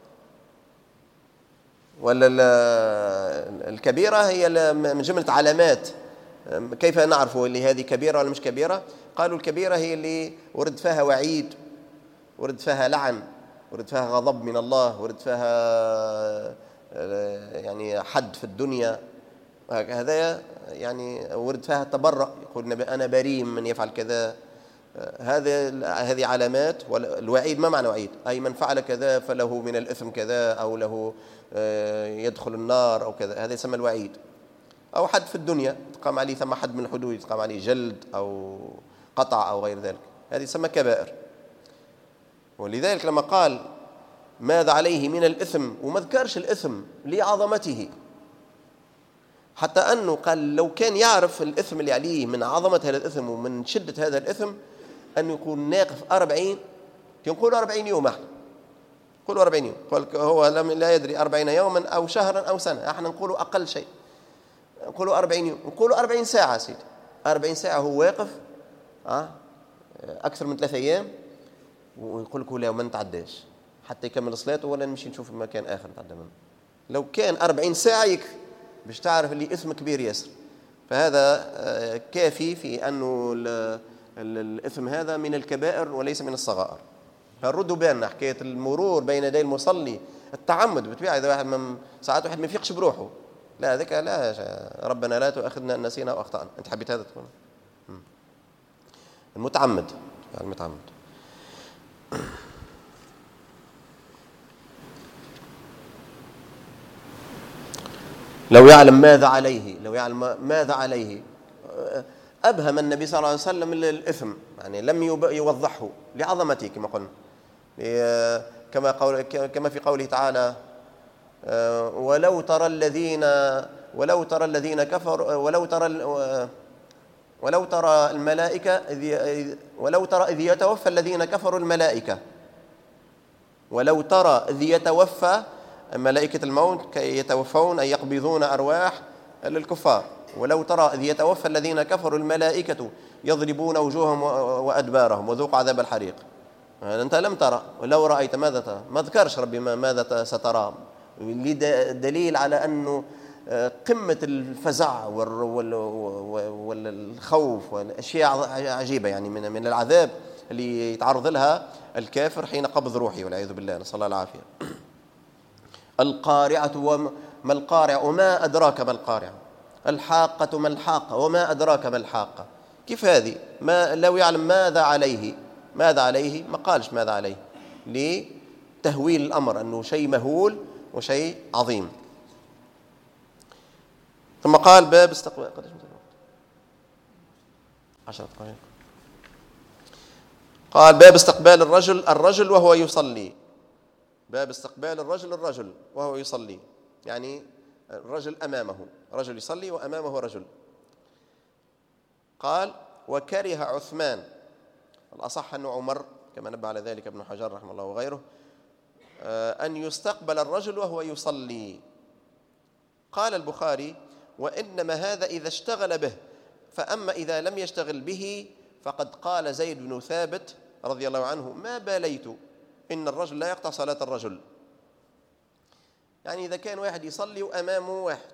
ولا الكبيرة هي من جملة علامات. كيف نعرف اللي هذه كبيرة ولا مش كبيرة؟ قالوا الكبيرة هي اللي ورد فيها وعيد، ورد فيها لعن، ورد فيها غضب من الله، ورد فيها يعني حد في الدنيا، هذا يعني ورد فيها تبرأ، يقول أنا بريء من يفعل كذا. هذه علامات. والوعيد ما معنى وعيد؟ أي من فعل كذا فله من الإثم كذا، أو له يدخل النار أو كذا، هذا يسمى الوعيد. أو حد في الدنيا تقام عليه ثم حد من الحدود، تقام عليه جلد أو قطع أو غير ذلك، هذه يسمى كبائر. ولذلك لما قال ماذا عليه من الإثم وما ذكرش الإثم لعظمته، حتى أنه قال لو كان يعرف الإثم اللي عليه من عظمة هذا الإثم ومن شدة هذا الإثم أن يكون ناقف 40، يقول 40 يوم. احنا نقول 40 يوم، هو لا يدري 40 يوما أو شهرا أو سنة، احنا نقول أقل شيء، نقولوا 40 يوم، نقولوا 40 ساعة. سيدي 40 ساعة هو واقف أكثر من 3 أيام، ويقول لك لا ما نتعداش حتى يكمل صلاته ولا نمشي نشوف مكان آخر نتعدى منه. لو كان 40 ساعة يكفي باش تعرف اللي اسم كبير ياسر. فهذا كافي في أنه الإثم هذا من الكبائر وليس من الصغائر. فنردوا بالنا حكاية المرور بين يدي المصلي التعمد بالطبيعة، إذا واحد ساعات واحد ما يفيقش بروحه، لا ذاك لا، ربنا لا تؤاخذنا إن نسينا أو أخطأنا. أنت حبيت هذا تكون المتعمد. لو يعلم ماذا عليه أبهم النبي صلى الله عليه وسلم الإثم، يعني لم يوضحه لعظمته كما قلنا، كما في قوله تعالى: ولو ترى الذين كفروا ولو ترى الملائكة ولو ترى إذ يتوفى الذين كفروا الملائكة، ولو ترى إذ يتوفى ملائكة الموت كي يتوفون أي يقبضون أرواح للكفار. ولو ترى إذ يتوفى الذين كفروا الملائكة يضربون وجوههم وأدبارهم وذوقوا عذاب الحريق. أنت لم ترى، ولو رأيت ماذا ترى؟ ما ذكرش ربي ماذا سترى، دليل على أنه قمة الفزع والخوف والأشياء عجيبة يعني من العذاب اللي يتعرض لها الكافر حين قبض روحه والعياذ بالله، نسأل الله العافية. القارعة وما القارعة وما أدراك ما القارعة، الحاقة ما الحاقة وما أدراك ما الحاقة. كيف هذه؟ لو يعلم ماذا عليه ما قالش ماذا عليه، لتهويل الأمر أنه شيء مهول وشيء عظيم. ثم قال باب استقبال 10 دقائق. قال باب استقبال الرجل وهو يصلي. باب استقبال الرجل وهو يصلي، يعني الرجل أمامه، رجل يصلي وأمامه رجل. قال وكره عثمان، الأصح أنه عمر كما نبه على ذلك ابن حجر رحمه الله وغيره، أن يستقبل الرجل وهو يصلي. قال البخاري وإنما هذا إذا اشتغل به، فأما إذا لم يشتغل به فقد قال زيد بن ثابت رضي الله عنه ما باليت إن الرجل لا يقطع صلاة الرجل. يعني إذا كان واحد يصلي وأمامه واحد،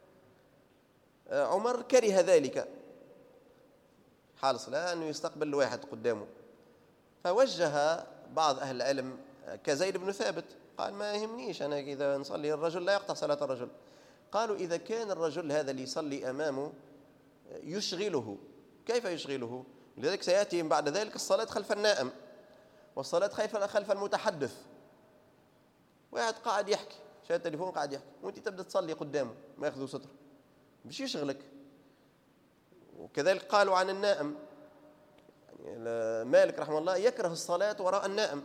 عمر كره ذلك حال الصلاة أنه يستقبل الواحد قدامه، فوجه بعض أهل العلم كزيد بن ثابت قال ما يهمنيش أنا إذا نصلي الرجل لا يقطع صلاة الرجل. قالوا إذا كان الرجل هذا اللي يصلي أمامه يشغله، كيف يشغله؟ لذلك سيأتي بعد ذلك الصلاة خلف النائم والصلاة خلف المتحدث. واحد قاعد يحكي شاهد التليفون قاعد يحكي وانت تبدأ تصلي قدامه ما ياخذوا ستر مش يشغلك. وكذلك قالوا عن النائم، يعني مالك رحمه الله يكره الصلاة وراء النائم.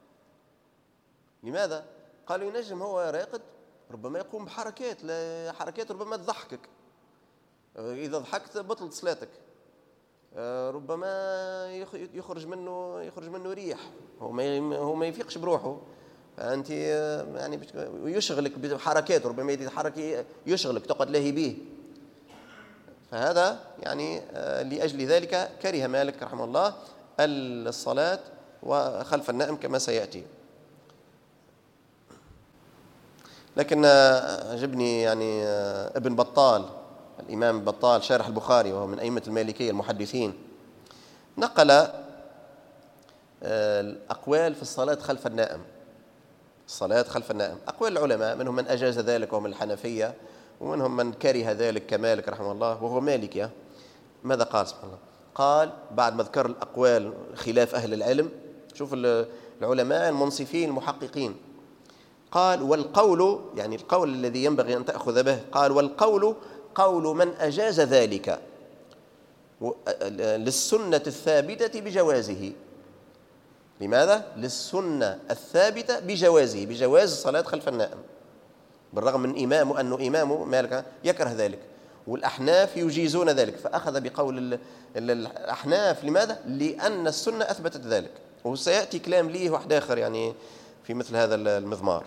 لماذا؟ قالوا ينجم هو راقد ربما يقوم حركات ربما تضحكك، إذا ضحكت بطلت صلاتك، ربما يخرج منه ريح، هو ما يفيقش بروحه، أنت يعني يشغلك بحركات، ربما يتحرك يشغلك تقعد لاهي به. فهذا يعني لأجل ذلك كره مالك رحمه الله الصلاة وخلف النائم كما سيأتي. لكن عجبني يعني ابن بطال، الإمام بطال شارح البخاري وهو من أئمة المالكية المحدثين، نقل الأقوال في الصلاة خلف النائم. الصلاة خلف النائم أقوال العلماء، منهم من أجاز ذلك وهم الحنفية، ومنهم من كره ذلك كمالك رحمه الله وهو مالكي. ماذا قال سبحان الله؟ قال بعد ما ذكر الأقوال خلاف أهل العلم، شوف العلماء المنصفين المحققين، قال والقول، يعني القول الذي ينبغي أن تأخذ به، قال والقول قول من أجاز ذلك للسنة الثابتة بجوازه. لماذا؟ للسنة الثابتة بجوازه، بجواز الصلاة خلف النائم، بالرغم من أنه إمامه مالك يكره ذلك والأحناف يجيزون ذلك، فأخذ بقول الأحناف. لماذا؟ لأن السنة أثبتت ذلك. وسيأتي كلام ليه واحد آخر يعني في مثل هذا المضمار.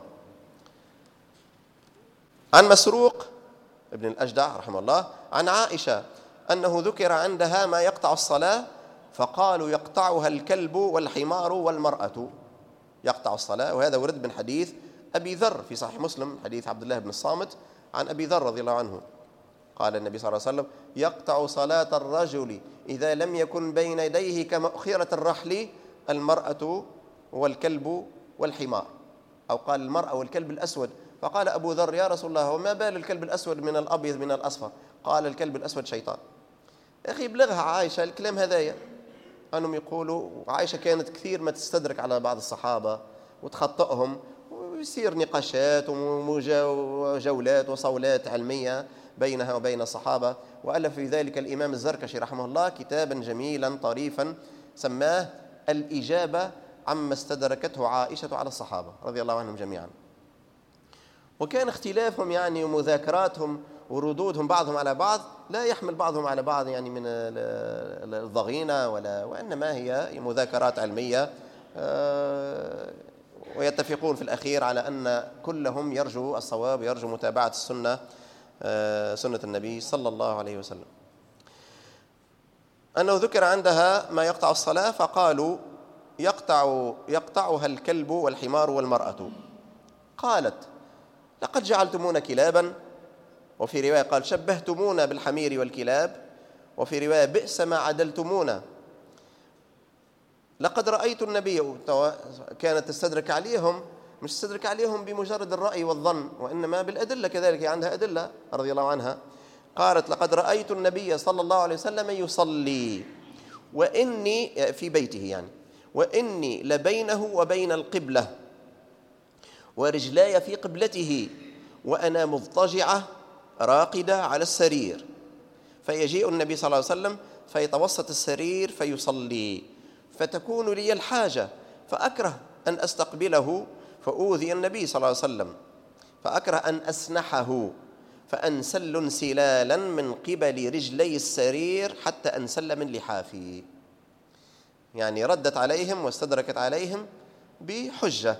عن مسروق ابن الأجدع رحمه الله عن عائشة أنه ذكر عندها ما يقطع الصلاة فقالوا يقطعها الكلب والحمار والمرأة. يقطع الصلاة، وهذا ورد من حديث أبي ذر في صحيح مسلم، حديث عبد الله بن الصامت عن أبي ذر رضي الله عنه قال النبي صلى الله عليه وسلم يقطع صلاة الرجل إذا لم يكن بين يديه كمؤخرة الرحل المرأة والكلب والحمار، أو قال المرأة والكلب الأسود. فقال أبو ذر يا رسول الله وما بال الكلب الأسود من الأبيض من الأصفر؟ قال الكلب الأسود شيطان. أخي بلغها عائشة الكلام هذايا، أنهم يقولوا عائشة كانت كثير ما تستدرك على بعض الصحابة وتخطئهم، ويصير نقاشات وجولات وصولات علمية بينها وبين الصحابة. وألف في ذلك الإمام الزركشي رحمه الله كتابا جميلا طريفا سماه الإجابة عما استدركته عائشة على الصحابة رضي الله عنهم جميعا. وكان اختلافهم يعني ومذاكراتهم وردودهم بعضهم على بعض لا يحمل بعضهم على بعض يعني من الضغينة وإنما هي مذاكرات علمية، ويتفقون في الأخير على أن كلهم يرجو الصواب، يرجو متابعة السنة، سنة النبي صلى الله عليه وسلم. أنه ذكر عندها ما يقطع الصلاة فقالوا يقطعها الكلب والحمار والمرأة. قالت لقد جعلتمونا كلابا، وفي رواية قال شبهتمونا بالحمير والكلاب، وفي رواية بئس ما عدلتمونا. لقد رأيت النبي، كانت تستدرك عليهم، مش تستدرك عليهم بمجرد الرأي والظن وإنما بالأدلة، كذلك عندها أدلة رضي الله عنها. قالت لقد رأيت النبي صلى الله عليه وسلم يصلي وإني في بيته يعني وإني لبينه وبين القبلة ورجلاي في قبلته وأنا مضطجعة راقدة على السرير، فيجيء النبي صلى الله عليه وسلم فيتوسط السرير فيصلي، فتكون لي الحاجة فأكره أن أستقبله فأوذي النبي صلى الله عليه وسلم، فأكره أن أسنحه فأنسل انسلالا من قبل رجلي السرير حتى أنسل من لحافي. يعني ردت عليهم واستدركت عليهم بحجة،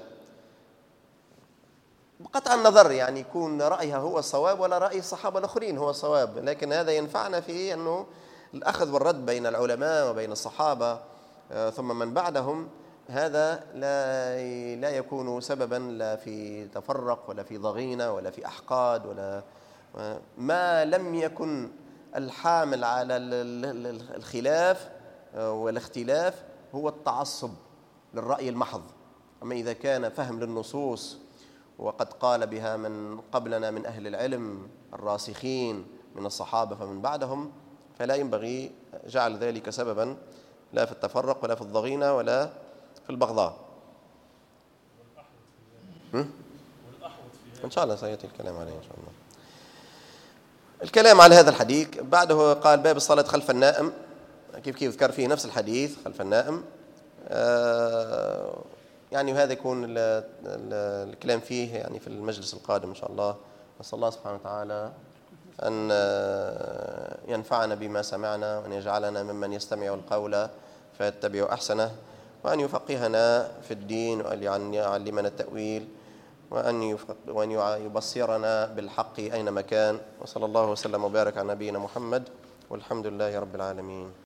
بقطع النظر يعني يكون رأيها هو الصواب ولا رأي الصحابة الآخرين هو الصواب، لكن هذا ينفعنا في أنه الأخذ والرد بين العلماء وبين الصحابة ثم من بعدهم، هذا لا يكون سببا لا في تفرق ولا في ضغينة ولا في أحقاد، ولا ما لم يكن الحامل على الخلاف والاختلاف هو التعصب للرأي المحض. أما إذا كان فهم للنصوص وقد قال بها من قبلنا من أهل العلم الراسخين من الصحابة فمن بعدهم، فلا ينبغي جعل ذلك سببا لا في التفرق ولا في الضغينة ولا في البغضاء. إن شاء الله سيأتي الكلام عليه إن شاء الله. الكلام على هذا الحديث بعده قال باب الصلاة خلف النائم، كيف ذكر فيه نفس الحديث خلف النائم. يعني وهذا يكون الكلام فيه يعني في المجلس القادم إن شاء الله. نسأل الله سبحانه وتعالى أن ينفعنا بما سمعنا، وأن يجعلنا ممن يستمع القول فيتبع أحسنه، وأن يفقهنا في الدين، وأن يعلمنا التأويل، وأن يبصرنا بالحق أينما كان. وصلى الله وسلم وبارك على نبينا محمد، والحمد لله رب العالمين.